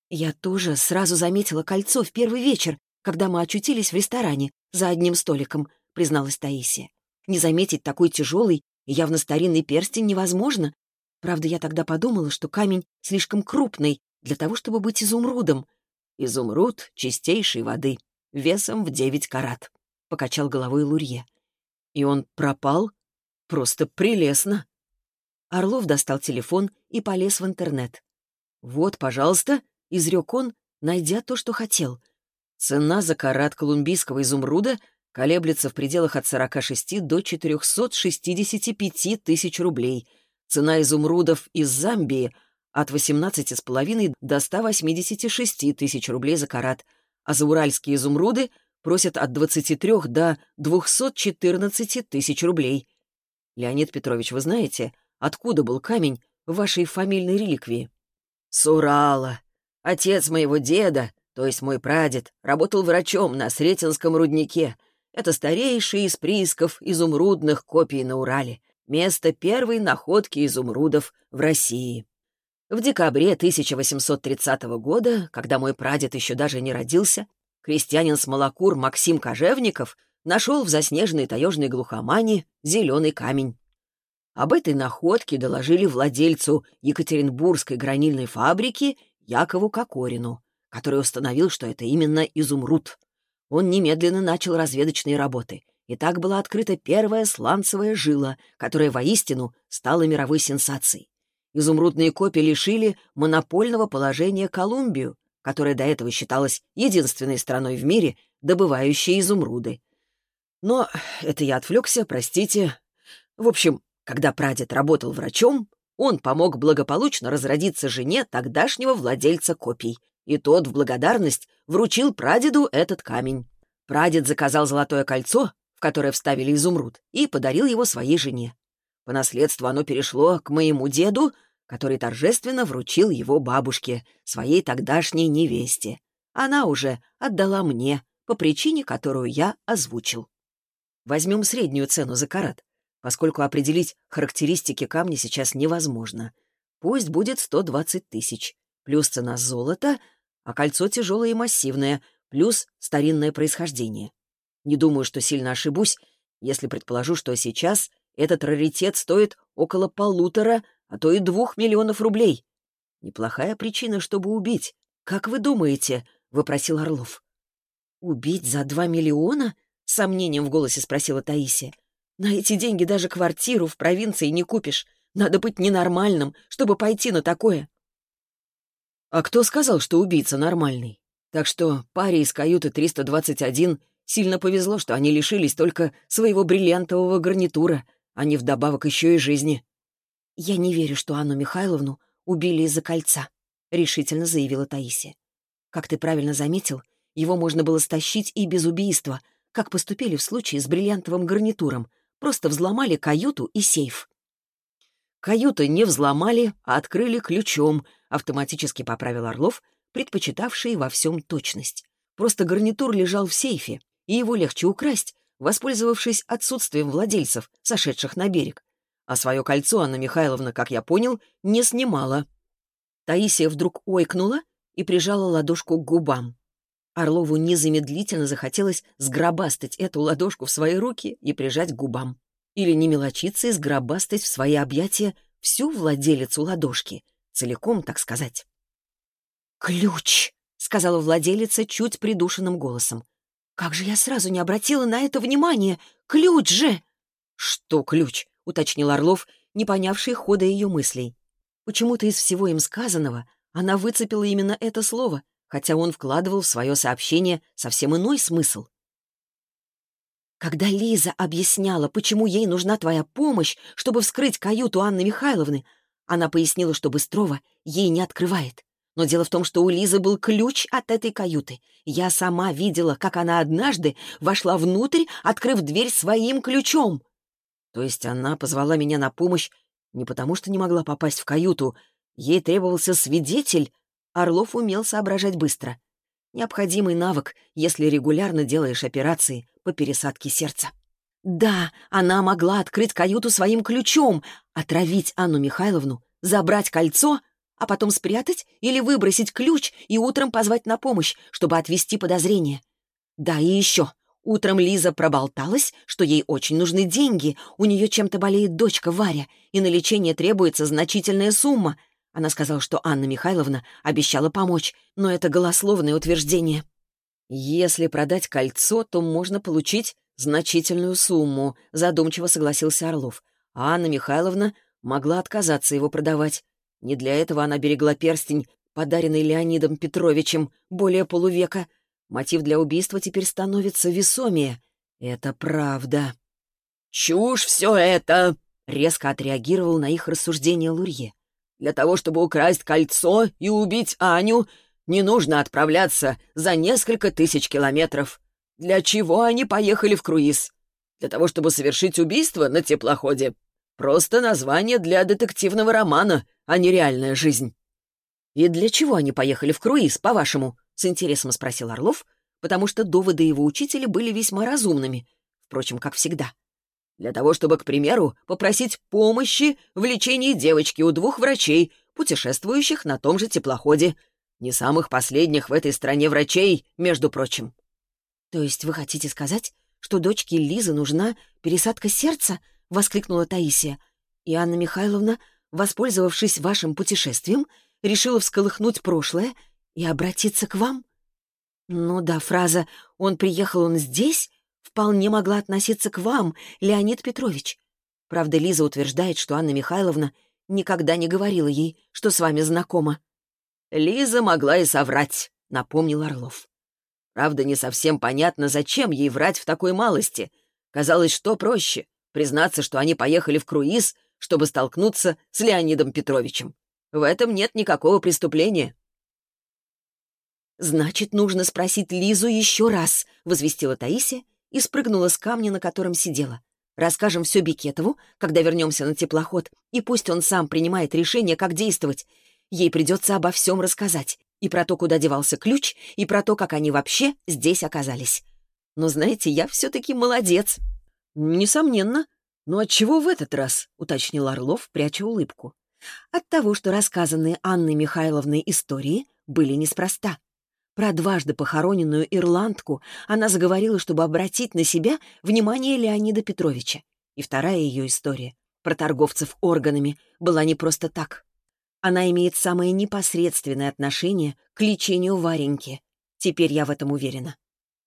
«Я тоже сразу заметила кольцо в первый вечер, когда мы очутились в ресторане за одним столиком», — призналась Таисия. «Не заметить такой тяжелый и явно старинный перстень невозможно. Правда, я тогда подумала, что камень слишком крупный для того, чтобы быть изумрудом». «Изумруд чистейшей воды, весом в девять карат», — покачал головой Лурье. «И он пропал? Просто прелестно!» Орлов достал телефон и полез в интернет. «Вот, пожалуйста», — изрек он, найдя то, что хотел. «Цена за карат колумбийского изумруда колеблется в пределах от сорока шести до четырехсот шестидесяти пяти тысяч рублей. Цена изумрудов из Замбии — от восемнадцати с половиной до ста восьмидесяти шести тысяч рублей за карат, а за уральские изумруды просят от двадцати трёх до двухсот четырнадцати тысяч рублей. Леонид Петрович, вы знаете, откуда был камень в вашей фамильной реликвии?» «С Урала. Отец моего деда, то есть мой прадед, работал врачом на Сретенском руднике. Это старейший из приисков изумрудных копий на Урале. Место первой находки изумрудов в России. В декабре тысяча восемьсот тридцатого года, когда мой прадед еще даже не родился, крестьянин-смолокур Максим Кожевников нашел в заснеженной таежной глухомане зеленый камень. Об этой находке доложили владельцу Екатеринбургской гранильной фабрики Якову Кокорину, который установил, что это именно изумруд. Он немедленно начал разведочные работы, и так была открыта первая сланцевая жила, которая воистину стала мировой сенсацией. Изумрудные копии лишили монопольного положения Колумбию, которая до этого считалась единственной страной в мире, добывающей изумруды. Но это я отвлекся, простите. В общем, когда прадед работал врачом, он помог благополучно разродиться жене тогдашнего владельца копий, и тот в благодарность вручил прадеду этот камень. Прадед заказал золотое кольцо, в которое вставили изумруд, и подарил его своей жене. По наследству оно перешло к моему деду, который торжественно вручил его бабушке, своей тогдашней невесте. Она уже отдала мне, по причине, которую я озвучил. Возьмем среднюю цену за карат, поскольку определить характеристики камня сейчас невозможно. Пусть будет сто двадцать тысяч, плюс цена золота, а кольцо тяжелое и массивное, плюс старинное происхождение. Не думаю, что сильно ошибусь, если предположу, что сейчас этот раритет стоит около полутора, а то и двух миллионов рублей. Неплохая причина, чтобы убить. Как вы думаете? — вопросил Орлов. «Убить за два миллиона?» — с сомнением в голосе спросила Таисия. «На эти деньги даже квартиру в провинции не купишь. Надо быть ненормальным, чтобы пойти на такое». «А кто сказал, что убийца нормальный? Так что паре из каюты триста двадцать один сильно повезло, что они лишились только своего бриллиантового гарнитура, а не вдобавок еще и жизни». «Я не верю, что Анну Михайловну убили из-за кольца», — решительно заявила Таисия. «Как ты правильно заметил, его можно было стащить и без убийства, как поступили в случае с бриллиантовым гарнитуром. Просто взломали каюту и сейф». «Каюты не взломали, а открыли ключом», — автоматически поправил Орлов, предпочитавший во всем точность. «Просто гарнитур лежал в сейфе, и его легче украсть, воспользовавшись отсутствием владельцев, сошедших на берег. А свое кольцо Анна Михайловна, как я понял, не снимала». Таисия вдруг ойкнула и прижала ладошку к губам. Орлову незамедлительно захотелось сгробастать эту ладошку в свои руки и прижать к губам. Или не мелочиться и сгробастать в свои объятия всю владелицу ладошки, целиком, так сказать. «Ключ!» — сказала владелица чуть придушенным голосом. «Как же я сразу не обратила на это внимания! Ключ же!» «Что ключ?» — уточнил Орлов, не понявший хода ее мыслей. Почему-то из всего им сказанного она выцепила именно это слово, хотя он вкладывал в свое сообщение совсем иной смысл. «Когда Лиза объясняла, почему ей нужна твоя помощь, чтобы вскрыть каюту Анны Михайловны, она пояснила, что Быстрова ей не открывает. Но дело в том, что у Лизы был ключ от этой каюты. Я сама видела, как она однажды вошла внутрь, открыв дверь своим ключом». «То есть она позвала меня на помощь не потому, что не могла попасть в каюту. Ей требовался свидетель?» Орлов умел соображать быстро. Необходимый навык, если регулярно делаешь операции по пересадке сердца. Да, она могла открыть каюту своим ключом, отравить Анну Михайловну, забрать кольцо, а потом спрятать или выбросить ключ и утром позвать на помощь, чтобы отвести подозрения. Да, и еще. Утром Лиза проболталась, что ей очень нужны деньги, у нее чем-то болеет дочка Варя, и на лечение требуется значительная сумма. Она сказала, что Анна Михайловна обещала помочь, но это голословное утверждение. «Если продать кольцо, то можно получить значительную сумму», — задумчиво согласился Орлов. А Анна Михайловна могла отказаться его продавать. Не для этого она берегла перстень, подаренный Леонидом Петровичем, более полувека. Мотив для убийства теперь становится весомее. Это правда. «Чушь все это!» — резко отреагировал на их рассуждения Лурье. «Для того, чтобы украсть кольцо и убить Аню, не нужно отправляться за несколько тысяч километров. Для чего они поехали в круиз? Для того, чтобы совершить убийство на теплоходе? Просто название для детективного романа, а не реальная жизнь». «И для чего они поехали в круиз, по-вашему?» — с интересом спросил Орлов, потому что доводы его учителя были весьма разумными, впрочем, как всегда. «Для того, чтобы, к примеру, попросить помощи в лечении девочки у двух врачей, путешествующих на том же теплоходе. Не самых последних в этой стране врачей, между прочим». «То есть вы хотите сказать, что дочке Лизы нужна пересадка сердца?» — воскликнула Таисия. «И Анна Михайловна, воспользовавшись вашим путешествием, решила всколыхнуть прошлое и обратиться к вам?» «Ну да, фраза «он приехал, он здесь» вполне могла относиться к вам, Леонид Петрович. Правда, Лиза утверждает, что Анна Михайловна никогда не говорила ей, что с вами знакома». «Лиза могла и соврать», — напомнил Орлов. «Правда, не совсем понятно, зачем ей врать в такой малости. Казалось, что проще — признаться, что они поехали в круиз, чтобы столкнуться с Леонидом Петровичем. В этом нет никакого преступления». «Значит, нужно спросить Лизу еще раз», — возвестила Таисия и спрыгнула с камня, на котором сидела. «Расскажем все Бекетову, когда вернемся на теплоход, и пусть он сам принимает решение, как действовать. Ей придется обо всем рассказать. И про то, куда девался ключ, и про то, как они вообще здесь оказались. Но, знаете, я все-таки молодец». «Несомненно. Но отчего в этот раз?» — уточнил Орлов, пряча улыбку. «От того, что рассказанные Анной Михайловной истории были неспроста. Про дважды похороненную ирландку она заговорила, чтобы обратить на себя внимание Леонида Петровича. И вторая ее история, про торговцев органами, была не просто так. Она имеет самое непосредственное отношение к лечению Вареньки. Теперь я в этом уверена».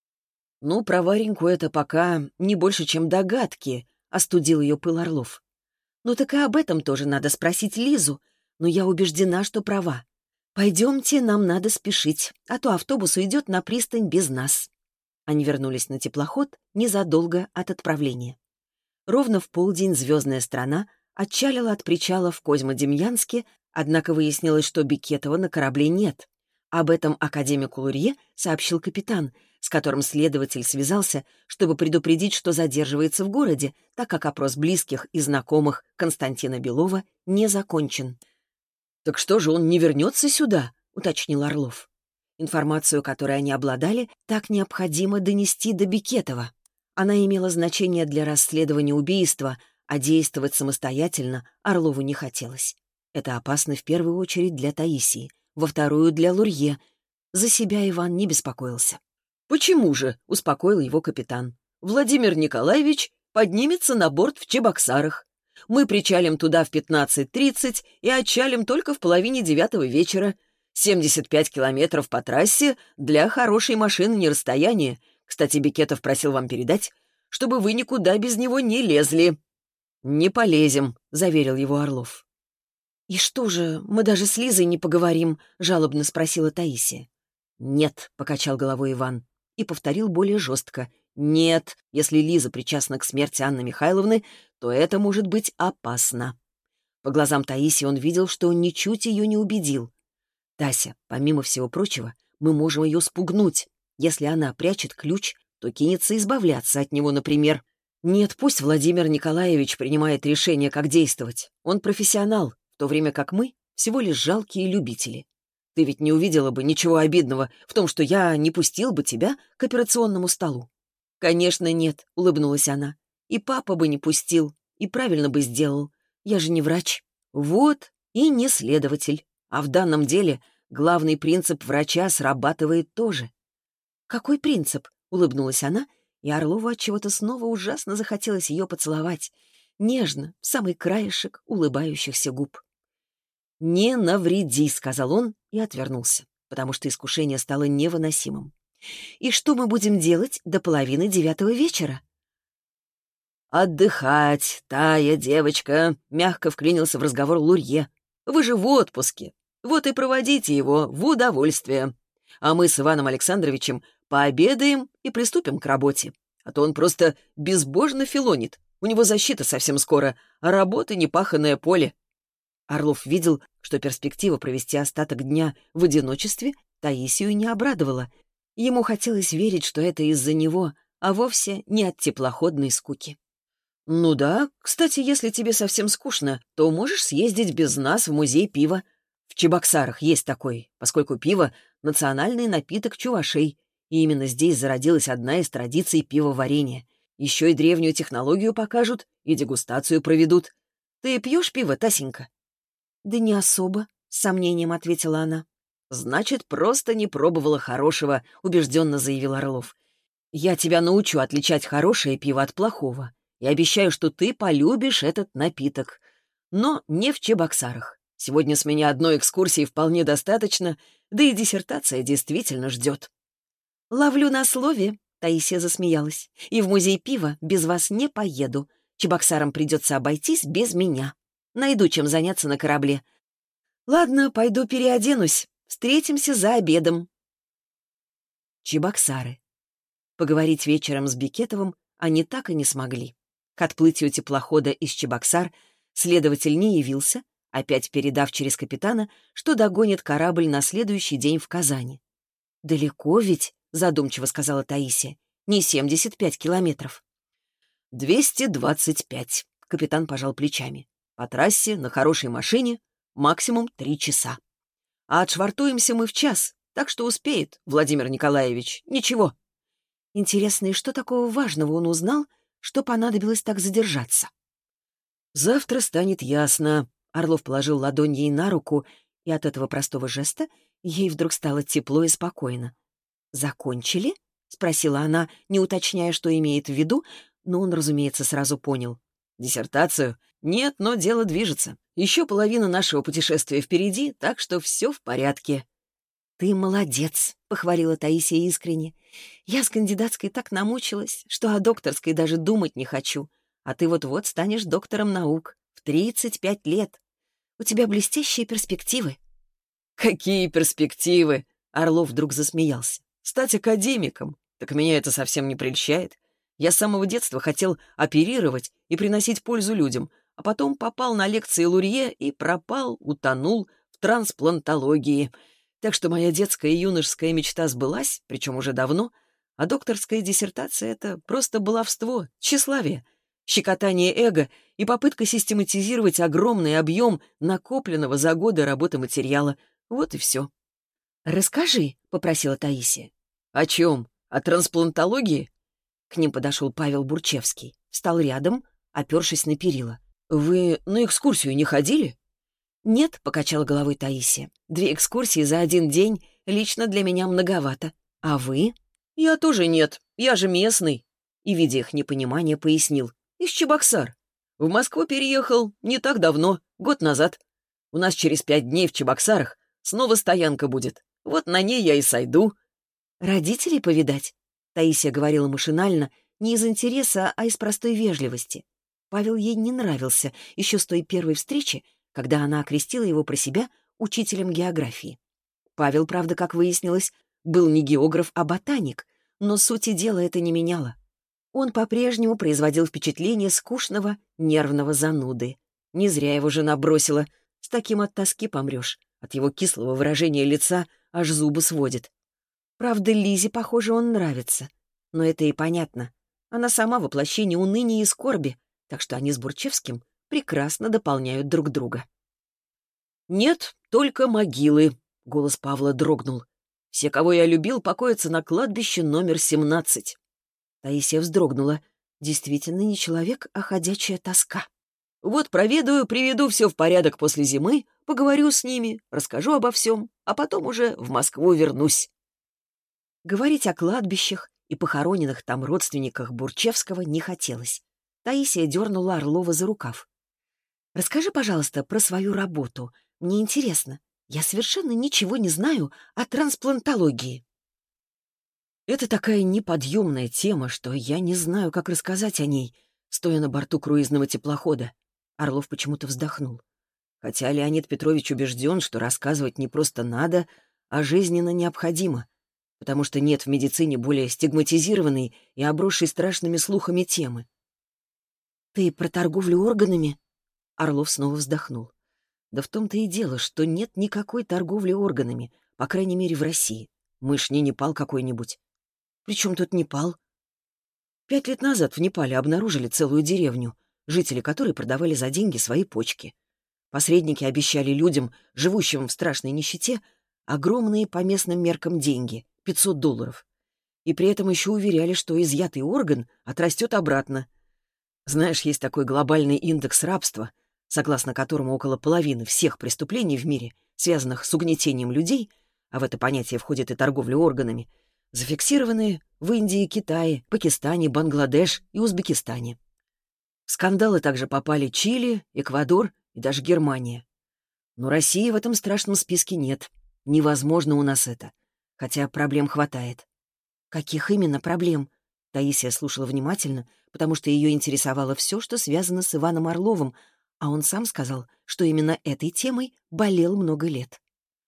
«Ну, про Вареньку это пока не больше, чем догадки», — остудил ее пыл Орлов. «Ну так и об этом тоже надо спросить Лизу, но я убеждена, что права. Пойдемте, нам надо спешить, а то автобус уйдет на пристань без нас». Они вернулись на теплоход незадолго от отправления. Ровно в полдень звездная страна отчалила от причала в Козьмо-Демьянске, однако выяснилось, что Бекетова на корабле нет. Об этом академику Лурье сообщил капитан, с которым следователь связался, чтобы предупредить, что задерживается в городе, так как опрос близких и знакомых Константина Белова не закончен. «Так что же он не вернется сюда?» — уточнил Орлов. Информацию, которой они обладали, так необходимо донести до Бекетова. Она имела значение для расследования убийства, а действовать самостоятельно Орлову не хотелось. Это опасно в первую очередь для Таисии, во вторую — для Лурье. За себя Иван не беспокоился. «Почему же?» — успокоил его капитан. «Владимир Николаевич поднимется на борт в Чебоксарах. Мы причалим туда в пятнадцать тридцать и отчалим только в половине девятого вечера. семьдесят пять километров по трассе для хорошей машины не расстояние. Кстати, Бекетов просил вам передать, чтобы вы никуда без него не лезли». «Не полезем», — заверил его Орлов. «И что же, мы даже с Лизой не поговорим?» — жалобно спросила Таисия. «Нет», — покачал головой Иван и повторил более жестко. «Нет, если Лиза причастна к смерти Анны Михайловны, то это может быть опасно». По глазам Таисии он видел, что он ничуть ее не убедил. «Тася, помимо всего прочего, мы можем ее спугнуть. Если она прячет ключ, то кинется избавляться от него, например. Нет, пусть Владимир Николаевич принимает решение, как действовать. Он профессионал, в то время как мы всего лишь жалкие любители. Ты ведь не увидела бы ничего обидного в том, что я не пустил бы тебя к операционному столу». «Конечно, нет», — улыбнулась она. «И папа бы не пустил, и правильно бы сделал. Я же не врач». «Вот и не следователь». А в данном деле главный принцип врача срабатывает тоже. «Какой принцип?» — улыбнулась она, и Орлову отчего-то снова ужасно захотелось ее поцеловать. Нежно, в самый краешек улыбающихся губ. «Не навреди», — сказал он и отвернулся, потому что искушение стало невыносимым. «И что мы будем делать до половины девятого вечера?» «Отдыхать, Тая, девочка», — мягко вклинился в разговор Лурье. «Вы же в отпуске. Вот и проводите его в удовольствие. А мы с Иваном Александровичем пообедаем и приступим к работе. А то он просто безбожно филонит. У него защита совсем скоро, а работа — непаханное поле». Орлов видел, что перспектива провести остаток дня в одиночестве Таисию не обрадовала. Ему хотелось верить, что это из-за него, а вовсе не от теплоходной скуки. «Ну да, кстати, если тебе совсем скучно, то можешь съездить без нас в музей пива. В Чебоксарах есть такой, поскольку пиво — национальный напиток чувашей, и именно здесь зародилась одна из традиций пивоварения. Еще и древнюю технологию покажут, и дегустацию проведут. Ты пьешь пиво, Тасенька?» «Да не особо», — с сомнением ответила она. «Значит, просто не пробовала хорошего», — убежденно заявил Орлов. «Я тебя научу отличать хорошее пиво от плохого. И обещаю, что ты полюбишь этот напиток. Но не в Чебоксарах. Сегодня с меня одной экскурсии вполне достаточно, да и диссертация действительно ждет». «Ловлю на слове», — Таисия засмеялась. «И в музей пива без вас не поеду. Чебоксарам придется обойтись без меня. Найду чем заняться на корабле. Ладно, пойду переоденусь. Встретимся за обедом». Чебоксары. Поговорить вечером с Бекетовым они так и не смогли. К отплытию теплохода из Чебоксар следователь не явился, опять передав через капитана, что догонит корабль на следующий день в Казани. «Далеко ведь?» — задумчиво сказала Таисия. «Не семьдесят пять километров». «Двести двадцать пять», — капитан пожал плечами. «По трассе, на хорошей машине, максимум три часа. А отшвартуемся мы в час, так что успеет, Владимир Николаевич, ничего». Интересно, и что такого важного он узнал, что понадобилось так задержаться? «Завтра станет ясно». Орлов положил ладонь ей на руку, и от этого простого жеста ей вдруг стало тепло и спокойно. «Закончили?» — спросила она, не уточняя, что имеет в виду, но он, разумеется, сразу понял. «Диссертацию? Нет, но дело движется. Еще половина нашего путешествия впереди, так что все в порядке». «Ты молодец», — похвалила Таисия искренне. «Я с кандидатской так намучилась, что о докторской даже думать не хочу. А ты вот-вот станешь доктором наук. В тридцать пять лет. У тебя блестящие перспективы». «Какие перспективы?» — Орлов вдруг засмеялся. «Стать академиком? Так меня это совсем не прельщает. Я с самого детства хотел оперировать и приносить пользу людям, а потом попал на лекции Лурье и пропал, утонул в трансплантологии. Так что моя детская и юношеская мечта сбылась, причем уже давно, а докторская диссертация — это просто баловство, тщеславие, щекотание эго и попытка систематизировать огромный объем накопленного за годы работы материала. Вот и все». «Расскажи», — попросила Таисия. «О чем? О трансплантологии?» К ним подошел Павел Бурчевский, встал рядом, опершись на перила. «Вы на экскурсию не ходили?» «Нет», — покачала головой Таисия. «Две экскурсии за один день лично для меня многовато. А вы?» «Я тоже нет. Я же местный». И, видя их непонимание, пояснил. «Из Чебоксар. В Москву переехал не так давно, год назад. У нас через пять дней в Чебоксарах снова стоянка будет. Вот на ней я и сойду». «Родителей повидать?» Таисия говорила машинально, не из интереса, а из простой вежливости. Павел ей не нравился еще с той первой встречи, когда она окрестила его про себя учителем географии. Павел, правда, как выяснилось, был не географ, а ботаник, но сути дела это не меняло. Он по-прежнему производил впечатление скучного, нервного зануды. Не зря его жена бросила. С таким от тоски помрешь. От его кислого выражения лица аж зубы сводит. Правда, Лизе, похоже, он нравится. Но это и понятно. Она сама воплощение уныния и скорби, так что они с Бурчевским прекрасно дополняют друг друга. «Нет, только могилы», — голос Павла дрогнул. «Все, кого я любил, покоятся на кладбище номер семнадцать». Таисия вздрогнула. Действительно не человек, а ходячая тоска. Вот проведаю, приведу все в порядок после зимы, поговорю с ними, расскажу обо всем, а потом уже в Москву вернусь». Говорить о кладбищах и похороненных там родственниках Бурчевского не хотелось. Таисия дернула Орлова за рукав. «Расскажи, пожалуйста, про свою работу. Мне интересно. Я совершенно ничего не знаю о трансплантологии». Это такая неподъемная тема, что я не знаю, как рассказать о ней, стоя на борту круизного теплохода. Орлов почему-то вздохнул. Хотя Леонид Петрович убежден, что рассказывать не просто надо, а жизненно необходимо, потому что нет в медицине более стигматизированной и обросшей страшными слухами темы. «Ты про торговлю органами?» Орлов снова вздохнул. «Да в том-то и дело, что нет никакой торговли органами, по крайней мере, в России. Мы ж не Непал какой-нибудь». «При чем тут Непал?» Пять лет назад в Непале обнаружили целую деревню, жители которой продавали за деньги свои почки. Посредники обещали людям, живущим в страшной нищете, огромные по местным меркам деньги — пятьсот долларов. И при этом еще уверяли, что изъятый орган отрастет обратно. Знаешь, есть такой глобальный индекс рабства, согласно которому около половины всех преступлений в мире, связанных с угнетением людей, а в это понятие входит и торговля органами, зафиксированы в Индии, Китае, Пакистане, Бангладеш и Узбекистане. В скандалы также попали Чили, Эквадор и даже Германия. Но России в этом страшном списке нет. Невозможно у нас это. Хотя проблем хватает. «Каких именно проблем?» Таисия слушала внимательно, потому что ее интересовало все, что связано с Иваном Орловым, а он сам сказал, что именно этой темой болел много лет.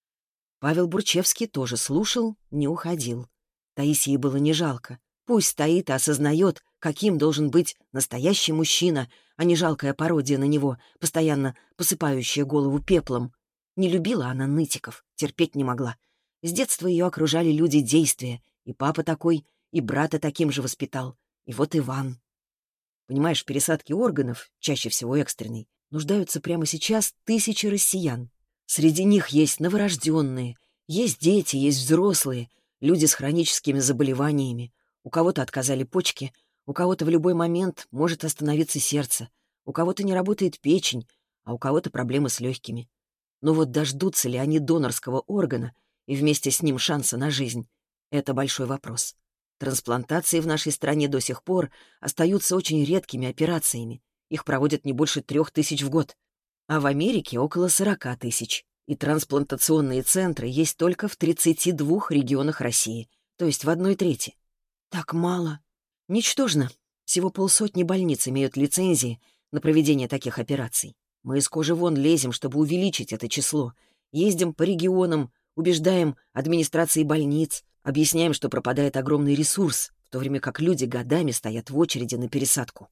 Павел Бурчевский тоже слушал, не уходил. Таисии было не жалко. Пусть стоит и осознает, каким должен быть настоящий мужчина, а не жалкая пародия на него, постоянно посыпающая голову пеплом. Не любила она нытиков, терпеть не могла. С детства ее окружали люди действия, и папа такой, и брата таким же воспитал, и вот Иван. Понимаешь, в пересадке органов, чаще всего экстренной, нуждаются прямо сейчас тысячи россиян. Среди них есть новорожденные, есть дети, есть взрослые, люди с хроническими заболеваниями. У кого-то отказали почки, у кого-то в любой момент может остановиться сердце, у кого-то не работает печень, а у кого-то проблемы с легкими. Но вот дождутся ли они донорского органа и вместе с ним шанса на жизнь — это большой вопрос. Трансплантации в нашей стране до сих пор остаются очень редкими операциями. Их проводят не больше трех тысяч в год. А в Америке около сорока тысяч. И трансплантационные центры есть только в тридцати двух регионах России, то есть в одной трети. Так мало. Ничтожно. Всего полсотни больниц имеют лицензии на проведение таких операций. Мы из кожи вон лезем, чтобы увеличить это число. Ездим по регионам, убеждаем администрации больниц, объясняем, что пропадает огромный ресурс, в то время как люди годами стоят в очереди на пересадку.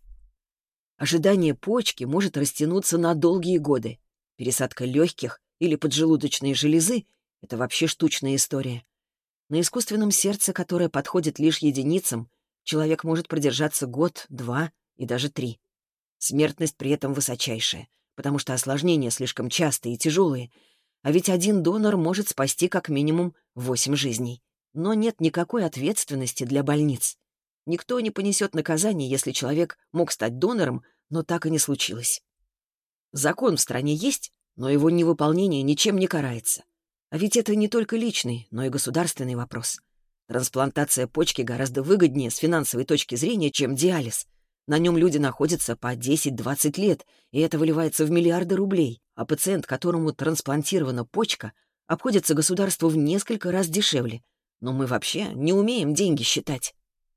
Ожидание почки может растянуться на долгие годы. Пересадка легких или поджелудочной железы — это вообще штучная история. На искусственном сердце, которое подходит лишь единицам, человек может продержаться год, два и даже три. Смертность при этом высочайшая, потому что осложнения слишком частые и тяжелые, а ведь один донор может спасти как минимум восемь жизней. Но нет никакой ответственности для больниц. Никто не понесет наказание, если человек мог стать донором, но так и не случилось. Закон в стране есть, но его невыполнение ничем не карается. А ведь это не только личный, но и государственный вопрос. Трансплантация почки гораздо выгоднее с финансовой точки зрения, чем диализ. На нем люди находятся по десять-двадцать лет, и это выливается в миллиарды рублей, а пациент, которому трансплантирована почка, обходится государству в несколько раз дешевле. Но мы вообще не умеем деньги считать.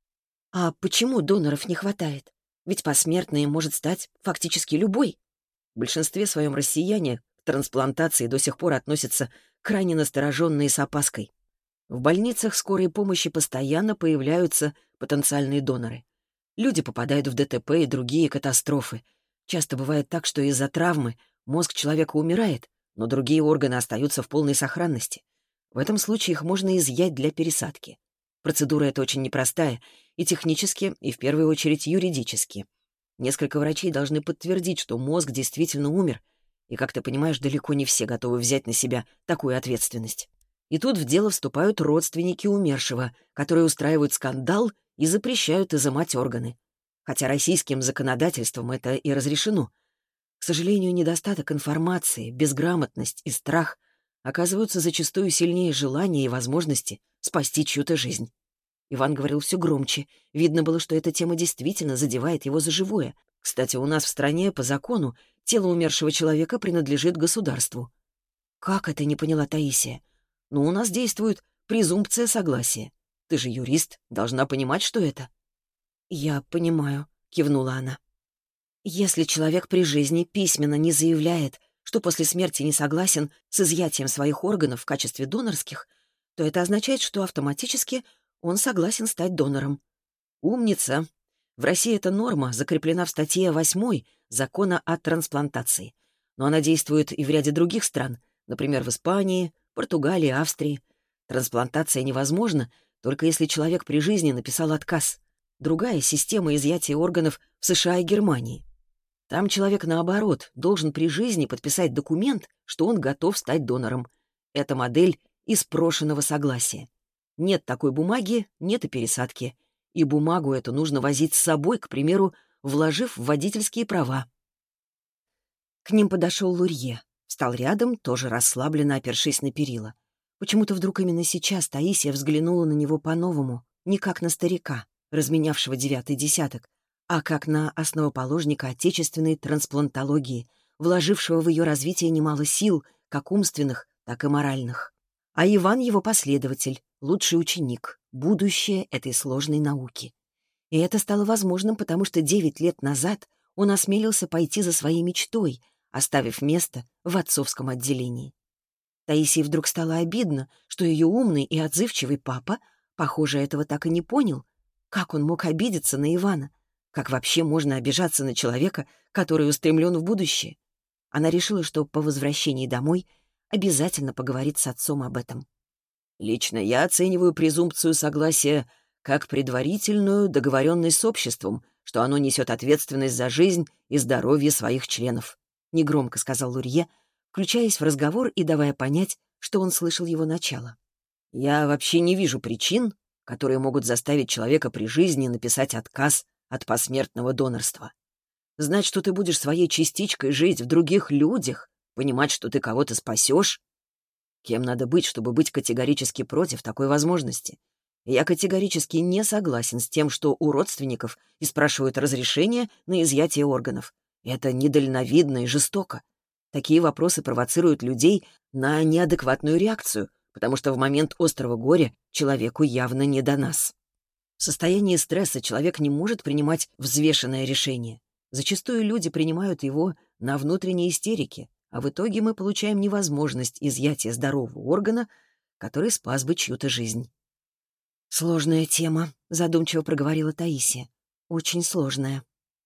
А почему доноров не хватает? Ведь посмертной может стать фактически любой. В большинстве своем россияне к трансплантации до сих пор относятся крайне настороженно и с опаской. В больницах скорой помощи постоянно появляются потенциальные доноры. Люди попадают в ДТП и другие катастрофы. Часто бывает так, что из-за травмы мозг человека умирает, но другие органы остаются в полной сохранности. В этом случае их можно изъять для пересадки. Процедура эта очень непростая и технически, и в первую очередь юридически. Несколько врачей должны подтвердить, что мозг действительно умер, и, как ты понимаешь, далеко не все готовы взять на себя такую ответственность. И тут в дело вступают родственники умершего, которые устраивают скандал и запрещают изымать органы. Хотя российским законодательством это и разрешено. К сожалению, недостаток информации, безграмотность и страх оказываются зачастую сильнее желания и возможности спасти чью-то жизнь. Иван говорил все громче. Видно было, что эта тема действительно задевает его за живое. Кстати, у нас в стране, по закону, тело умершего человека принадлежит государству. «Как это?» — не поняла Таисия. «Ну, у нас действует презумпция согласия. Ты же юрист, должна понимать, что это». «Я понимаю», — кивнула она. «Если человек при жизни письменно не заявляет, что после смерти не согласен с изъятием своих органов в качестве донорских, то это означает, что автоматически он согласен стать донором». «Умница!» В России эта норма закреплена в статье восьмой Закона о трансплантации. Но она действует и в ряде других стран, например, в Испании, Португалии, Австрии. Трансплантация невозможна, только если человек при жизни написал отказ. Другая система изъятия органов в США и Германии. Там человек, наоборот, должен при жизни подписать документ, что он готов стать донором. Это модель из прошенного согласия. Нет такой бумаги, нет и пересадки. И бумагу эту нужно возить с собой, к примеру, вложив в водительские права. К ним подошел Лурье. Встал рядом, тоже расслабленно опершись на перила. Почему-то вдруг именно сейчас Таисия взглянула на него по-новому, не как на старика, разменявшего девятый десяток, а как на основоположника отечественной трансплантологии, вложившего в ее развитие немало сил, как умственных, так и моральных. А Иван его последователь, лучший ученик, будущее этой сложной науки. И это стало возможным, потому что девять лет назад он осмелился пойти за своей мечтой, оставив место в отцовском отделении. Таисии вдруг стало обидно, что ее умный и отзывчивый папа, похоже, этого так и не понял. Как он мог обидеться на Ивана? Как вообще можно обижаться на человека, который устремлен в будущее? Она решила, что по возвращении домой обязательно поговорит с отцом об этом. «Лично я оцениваю презумпцию согласия как предварительную договоренность с обществом, что оно несет ответственность за жизнь и здоровье своих членов», — негромко сказал Лурье, включаясь в разговор и давая понять, что он слышал его начало. «Я вообще не вижу причин, которые могут заставить человека при жизни написать отказ от посмертного донорства. Знать, что ты будешь своей частичкой жить в других людях, понимать, что ты кого-то спасешь. Кем надо быть, чтобы быть категорически против такой возможности? Я категорически не согласен с тем, что у родственников и спрашивают разрешение на изъятие органов. Это недальновидно и жестоко. Такие вопросы провоцируют людей на неадекватную реакцию, потому что в момент острого горя человеку явно не до нас. В состоянии стресса человек не может принимать взвешенное решение. Зачастую люди принимают его на внутренней истерике, а в итоге мы получаем невозможность изъятия здорового органа, который спас бы чью-то жизнь. «Сложная тема», — задумчиво проговорила Таисия. «Очень сложная».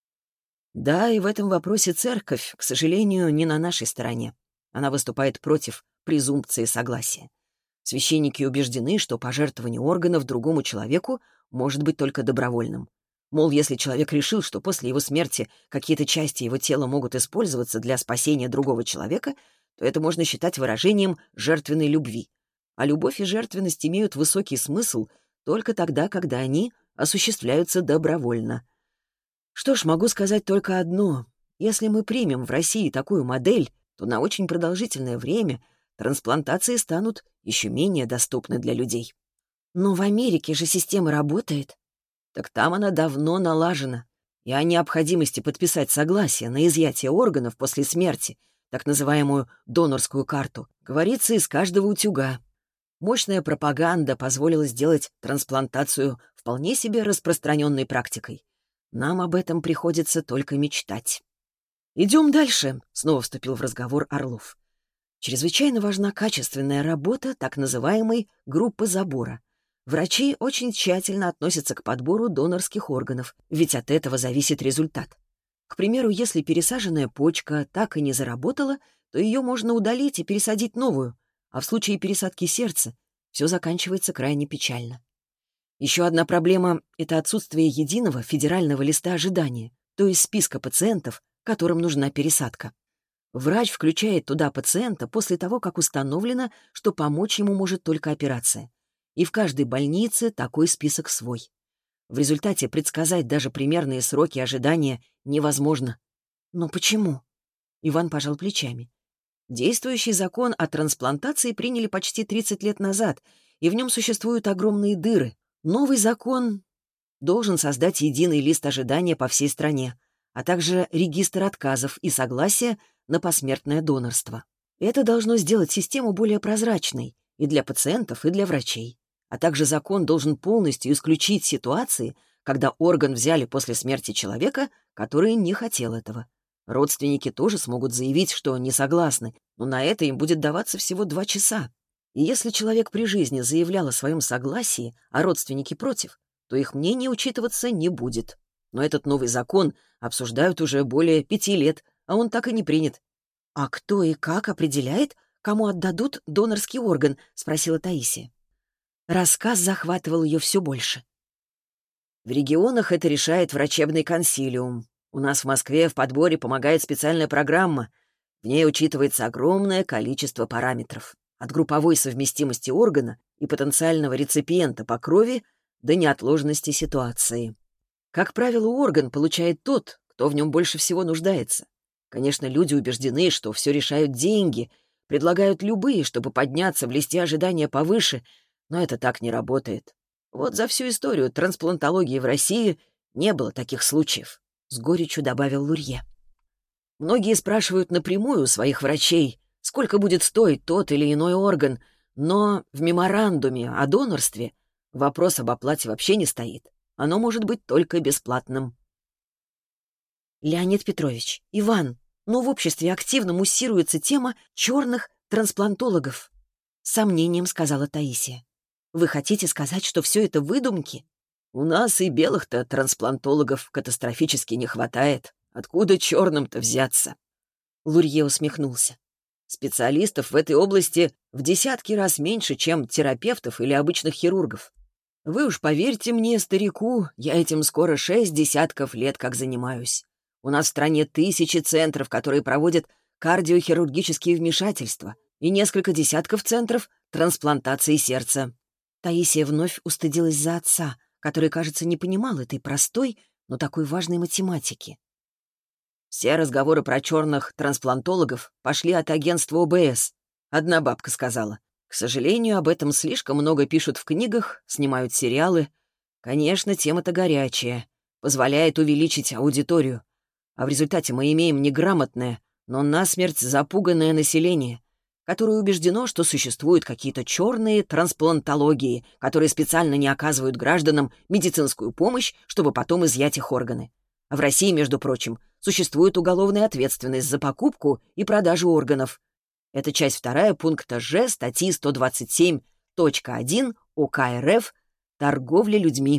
Да, и в этом вопросе церковь, к сожалению, не на нашей стороне. Она выступает против презумпции согласия. Священники убеждены, что пожертвование органов другому человеку может быть только добровольным. Мол, если человек решил, что после его смерти какие-то части его тела могут использоваться для спасения другого человека, то это можно считать выражением жертвенной любви. А любовь и жертвенность имеют высокий смысл только тогда, когда они осуществляются добровольно. Что ж, могу сказать только одно. Если мы примем в России такую модель, то на очень продолжительное время трансплантации станут еще менее доступны для людей. Но в Америке же система работает. Так там она давно налажена. И о необходимости подписать согласие на изъятие органов после смерти, так называемую донорскую карту, говорится из каждого утюга. Мощная пропаганда позволила сделать трансплантацию вполне себе распространенной практикой. Нам об этом приходится только мечтать. «Идем дальше», — снова вступил в разговор Орлов. Чрезвычайно важна качественная работа так называемой группы забора. Врачи очень тщательно относятся к подбору донорских органов, ведь от этого зависит результат. К примеру, если пересаженная почка так и не заработала, то ее можно удалить и пересадить новую, а в случае пересадки сердца все заканчивается крайне печально. Еще одна проблема — это отсутствие единого федерального листа ожидания, то есть списка пациентов, которым нужна пересадка. Врач включает туда пациента после того, как установлено, что помочь ему может только операция. И в каждой больнице такой список свой. В результате предсказать даже примерные сроки ожидания невозможно. Но почему? Иван пожал плечами. Действующий закон о трансплантации приняли почти тридцать лет назад, и в нем существуют огромные дыры. Новый закон должен создать единый лист ожидания по всей стране, а также регистр отказов и согласия на посмертное донорство. Это должно сделать систему более прозрачной и для пациентов, и для врачей. А также закон должен полностью исключить ситуации, когда орган взяли после смерти человека, который не хотел этого. Родственники тоже смогут заявить, что не согласны, но на это им будет даваться всего два часа. И если человек при жизни заявлял о своем согласии, а родственники против, то их мнение учитываться не будет. Но этот новый закон обсуждают уже более пяти лет, а он так и не принят. «А кто и как определяет, кому отдадут донорский орган?» — спросила Таисия. Рассказ захватывал ее все больше. В регионах это решает врачебный консилиум. У нас в Москве в подборе помогает специальная программа. В ней учитывается огромное количество параметров. От групповой совместимости органа и потенциального реципиента по крови до неотложности ситуации. Как правило, орган получает тот, кто в нем больше всего нуждается. Конечно, люди убеждены, что все решают деньги, предлагают любые, чтобы подняться в листе ожидания повыше, но это так не работает. Вот за всю историю трансплантологии в России не было таких случаев. С горечью добавил Лурье. Многие спрашивают напрямую у своих врачей, сколько будет стоить тот или иной орган, но в меморандуме о донорстве вопрос об оплате вообще не стоит. Оно может быть только бесплатным. Леонид Петрович, Иван, но в обществе активно муссируется тема черных трансплантологов. С сомнением сказала Таисия. Вы хотите сказать, что все это выдумки? У нас и белых-то трансплантологов катастрофически не хватает. Откуда черным-то взяться? Лурье усмехнулся. Специалистов в этой области в десятки раз меньше, чем терапевтов или обычных хирургов. Вы уж поверьте мне, старику, я этим скоро шесть десятков лет как занимаюсь. У нас в стране тысячи центров, которые проводят кардиохирургические вмешательства, и несколько десятков центров трансплантации сердца. Таисия вновь устыдилась за отца, который, кажется, не понимал этой простой, но такой важной математики. Все разговоры про черных трансплантологов пошли от агентства О Бэ Эс. Одна бабка сказала. К сожалению, об этом слишком много пишут в книгах, снимают сериалы. Конечно, тема-то горячая, позволяет увеличить аудиторию. А в результате мы имеем неграмотное, но насмерть запуганное население, которое убеждено, что существуют какие-то черные трансплантологии, которые специально не оказывают гражданам медицинскую помощь, чтобы потом изъять их органы. А в России, между прочим, существует уголовная ответственность за покупку и продажу органов. Это часть вторая пункта Ж статьи сто двадцать семь точка один О К Р Ф «Торговля людьми».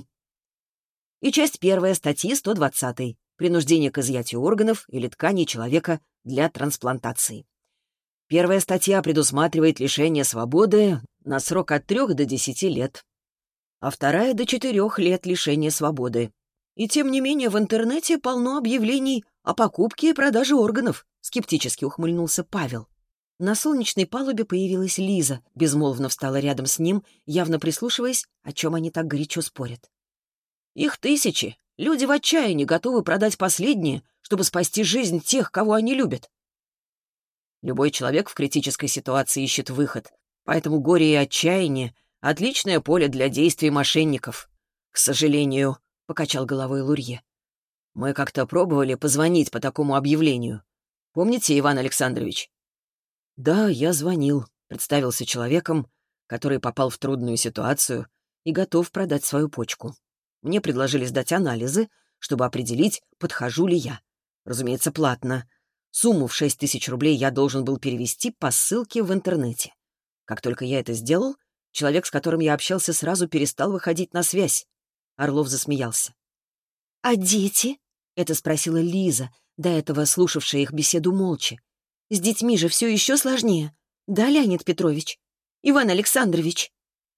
И часть первая статьи сто двадцать «Принуждение к изъятию органов или тканей человека для трансплантации». Первая статья предусматривает лишение свободы на срок от трёх до десяти лет, а вторая — до четырёх лет лишения свободы. И тем не менее в интернете полно объявлений о покупке и продаже органов, скептически ухмыльнулся Павел. На солнечной палубе появилась Лиза, безмолвно встала рядом с ним, явно прислушиваясь, о чем они так горячо спорят. Их тысячи. Люди в отчаянии готовы продать последнее, чтобы спасти жизнь тех, кого они любят. Любой человек в критической ситуации ищет выход, поэтому горе и отчаяние — отличное поле для действий мошенников. К сожалению, — покачал головой Лурье. Мы как-то пробовали позвонить по такому объявлению. Помните, Иван Александрович? Да, я звонил, представился человеком, который попал в трудную ситуацию и готов продать свою почку. Мне предложили сдать анализы, чтобы определить, подхожу ли я. Разумеется, платно. Сумму в шесть тысяч рублей я должен был перевести по ссылке в интернете. Как только я это сделал, человек, с которым я общался, сразу перестал выходить на связь. Орлов засмеялся. «А дети?» — это спросила Лиза, до этого слушавшая их беседу молча. «С детьми же все еще сложнее. Да, Леонид Петрович? Иван Александрович?»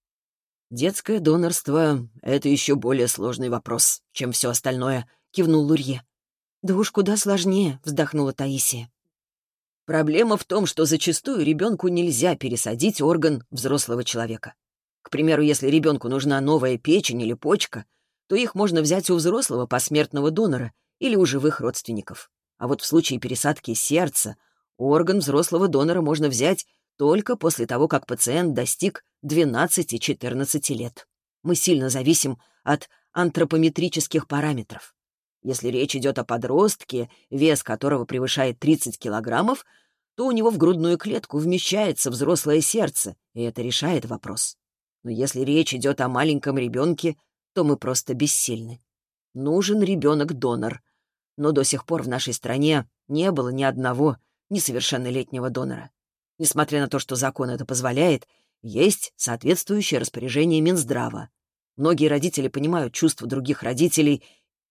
«Детское донорство — это еще более сложный вопрос, чем все остальное», — кивнул Лурье. «Да уж куда сложнее», — вздохнула Таисия. «Проблема в том, что зачастую ребенку нельзя пересадить орган взрослого человека. К примеру, если ребенку нужна новая печень или почка, то их можно взять у взрослого посмертного донора или у живых родственников. А вот в случае пересадки сердца орган взрослого донора можно взять только после того, как пациент достиг двенадцати-четырнадцати лет. Мы сильно зависим от антропометрических параметров. Если речь идет о подростке, вес которого превышает тридцать килограммов, то у него в грудную клетку вмещается взрослое сердце, и это решает вопрос. Но если речь идет о маленьком ребенке, то мы просто бессильны. Нужен ребенок-донор. Но до сих пор в нашей стране не было ни одного несовершеннолетнего донора. Несмотря на то, что закон это позволяет, есть соответствующее распоряжение Минздрава. Многие родители понимают чувства других родителей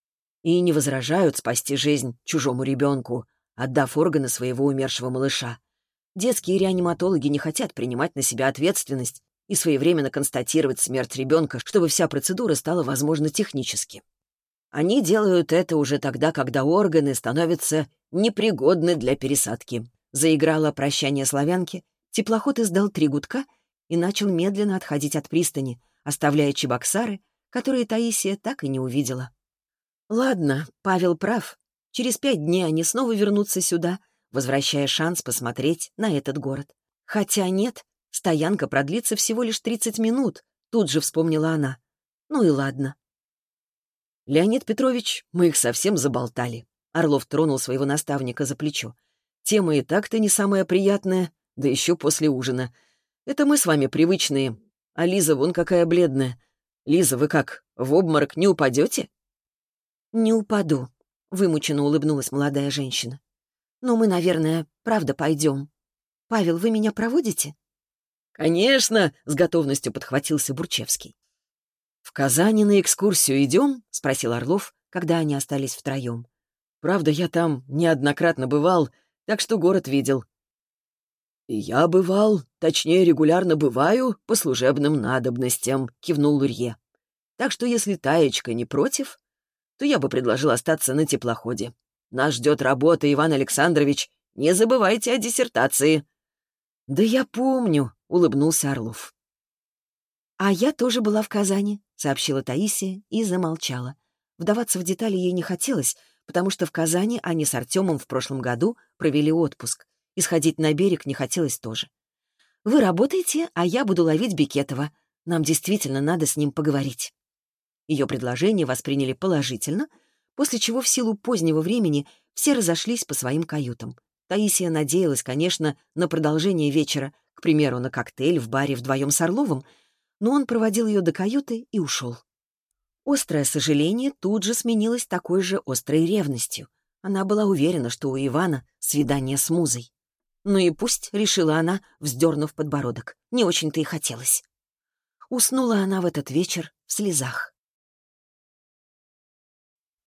и не возражают спасти жизнь чужому ребенку, отдав органы своего умершего малыша. Детские реаниматологи не хотят принимать на себя ответственность и своевременно констатировать смерть ребенка, чтобы вся процедура стала возможна технически. Они делают это уже тогда, когда органы становятся непригодны для пересадки. Заиграло «Прощание славянки», теплоход издал три гудка и начал медленно отходить от пристани, оставляя Чебоксары, которые Таисия так и не увидела. Ладно, Павел прав. Через пять дней они снова вернутся сюда, возвращая шанс посмотреть на этот город. Хотя нет, стоянка продлится всего лишь тридцать минут, тут же вспомнила она. Ну и ладно. Леонид Петрович, мы их совсем заболтали. Орлов тронул своего наставника за плечо. Тема и так-то не самая приятная, да еще после ужина. Это мы с вами привычные. А Лиза вон какая бледная. Лиза, вы как, в обморок не упадете? Не упаду, вымученно улыбнулась молодая женщина. Но мы, наверное, правда пойдем. Павел, вы меня проводите? Конечно, с готовностью подхватился Бурчевский. «В Казани на экскурсию идем?» — спросил Орлов, когда они остались втроем. «Правда, я там неоднократно бывал, так что город видел». «И я бывал, точнее, регулярно бываю по служебным надобностям», — кивнул Лурье. «Так что если Таечка не против, то я бы предложил остаться на теплоходе. Нас ждет работа, Иван Александрович. Не забывайте о диссертации». «Да я помню», — улыбнулся Орлов. «А я тоже была в Казани», — сообщила Таисия и замолчала. Вдаваться в детали ей не хотелось, потому что в Казани они с Артемом в прошлом году провели отпуск, и сходить на берег не хотелось тоже. «Вы работаете, а я буду ловить Бекетова. Нам действительно надо с ним поговорить». Ее предложение восприняли положительно, после чего в силу позднего времени все разошлись по своим каютам. Таисия надеялась, конечно, на продолжение вечера, к примеру, на коктейль в баре вдвоем с Орловым, но он проводил ее до каюты и ушел. Острое сожаление тут же сменилось такой же острой ревностью. Она была уверена, что у Ивана свидание с музой. «Ну и пусть», — решила она, вздернув подбородок. Не очень-то и хотелось. Уснула она в этот вечер в слезах.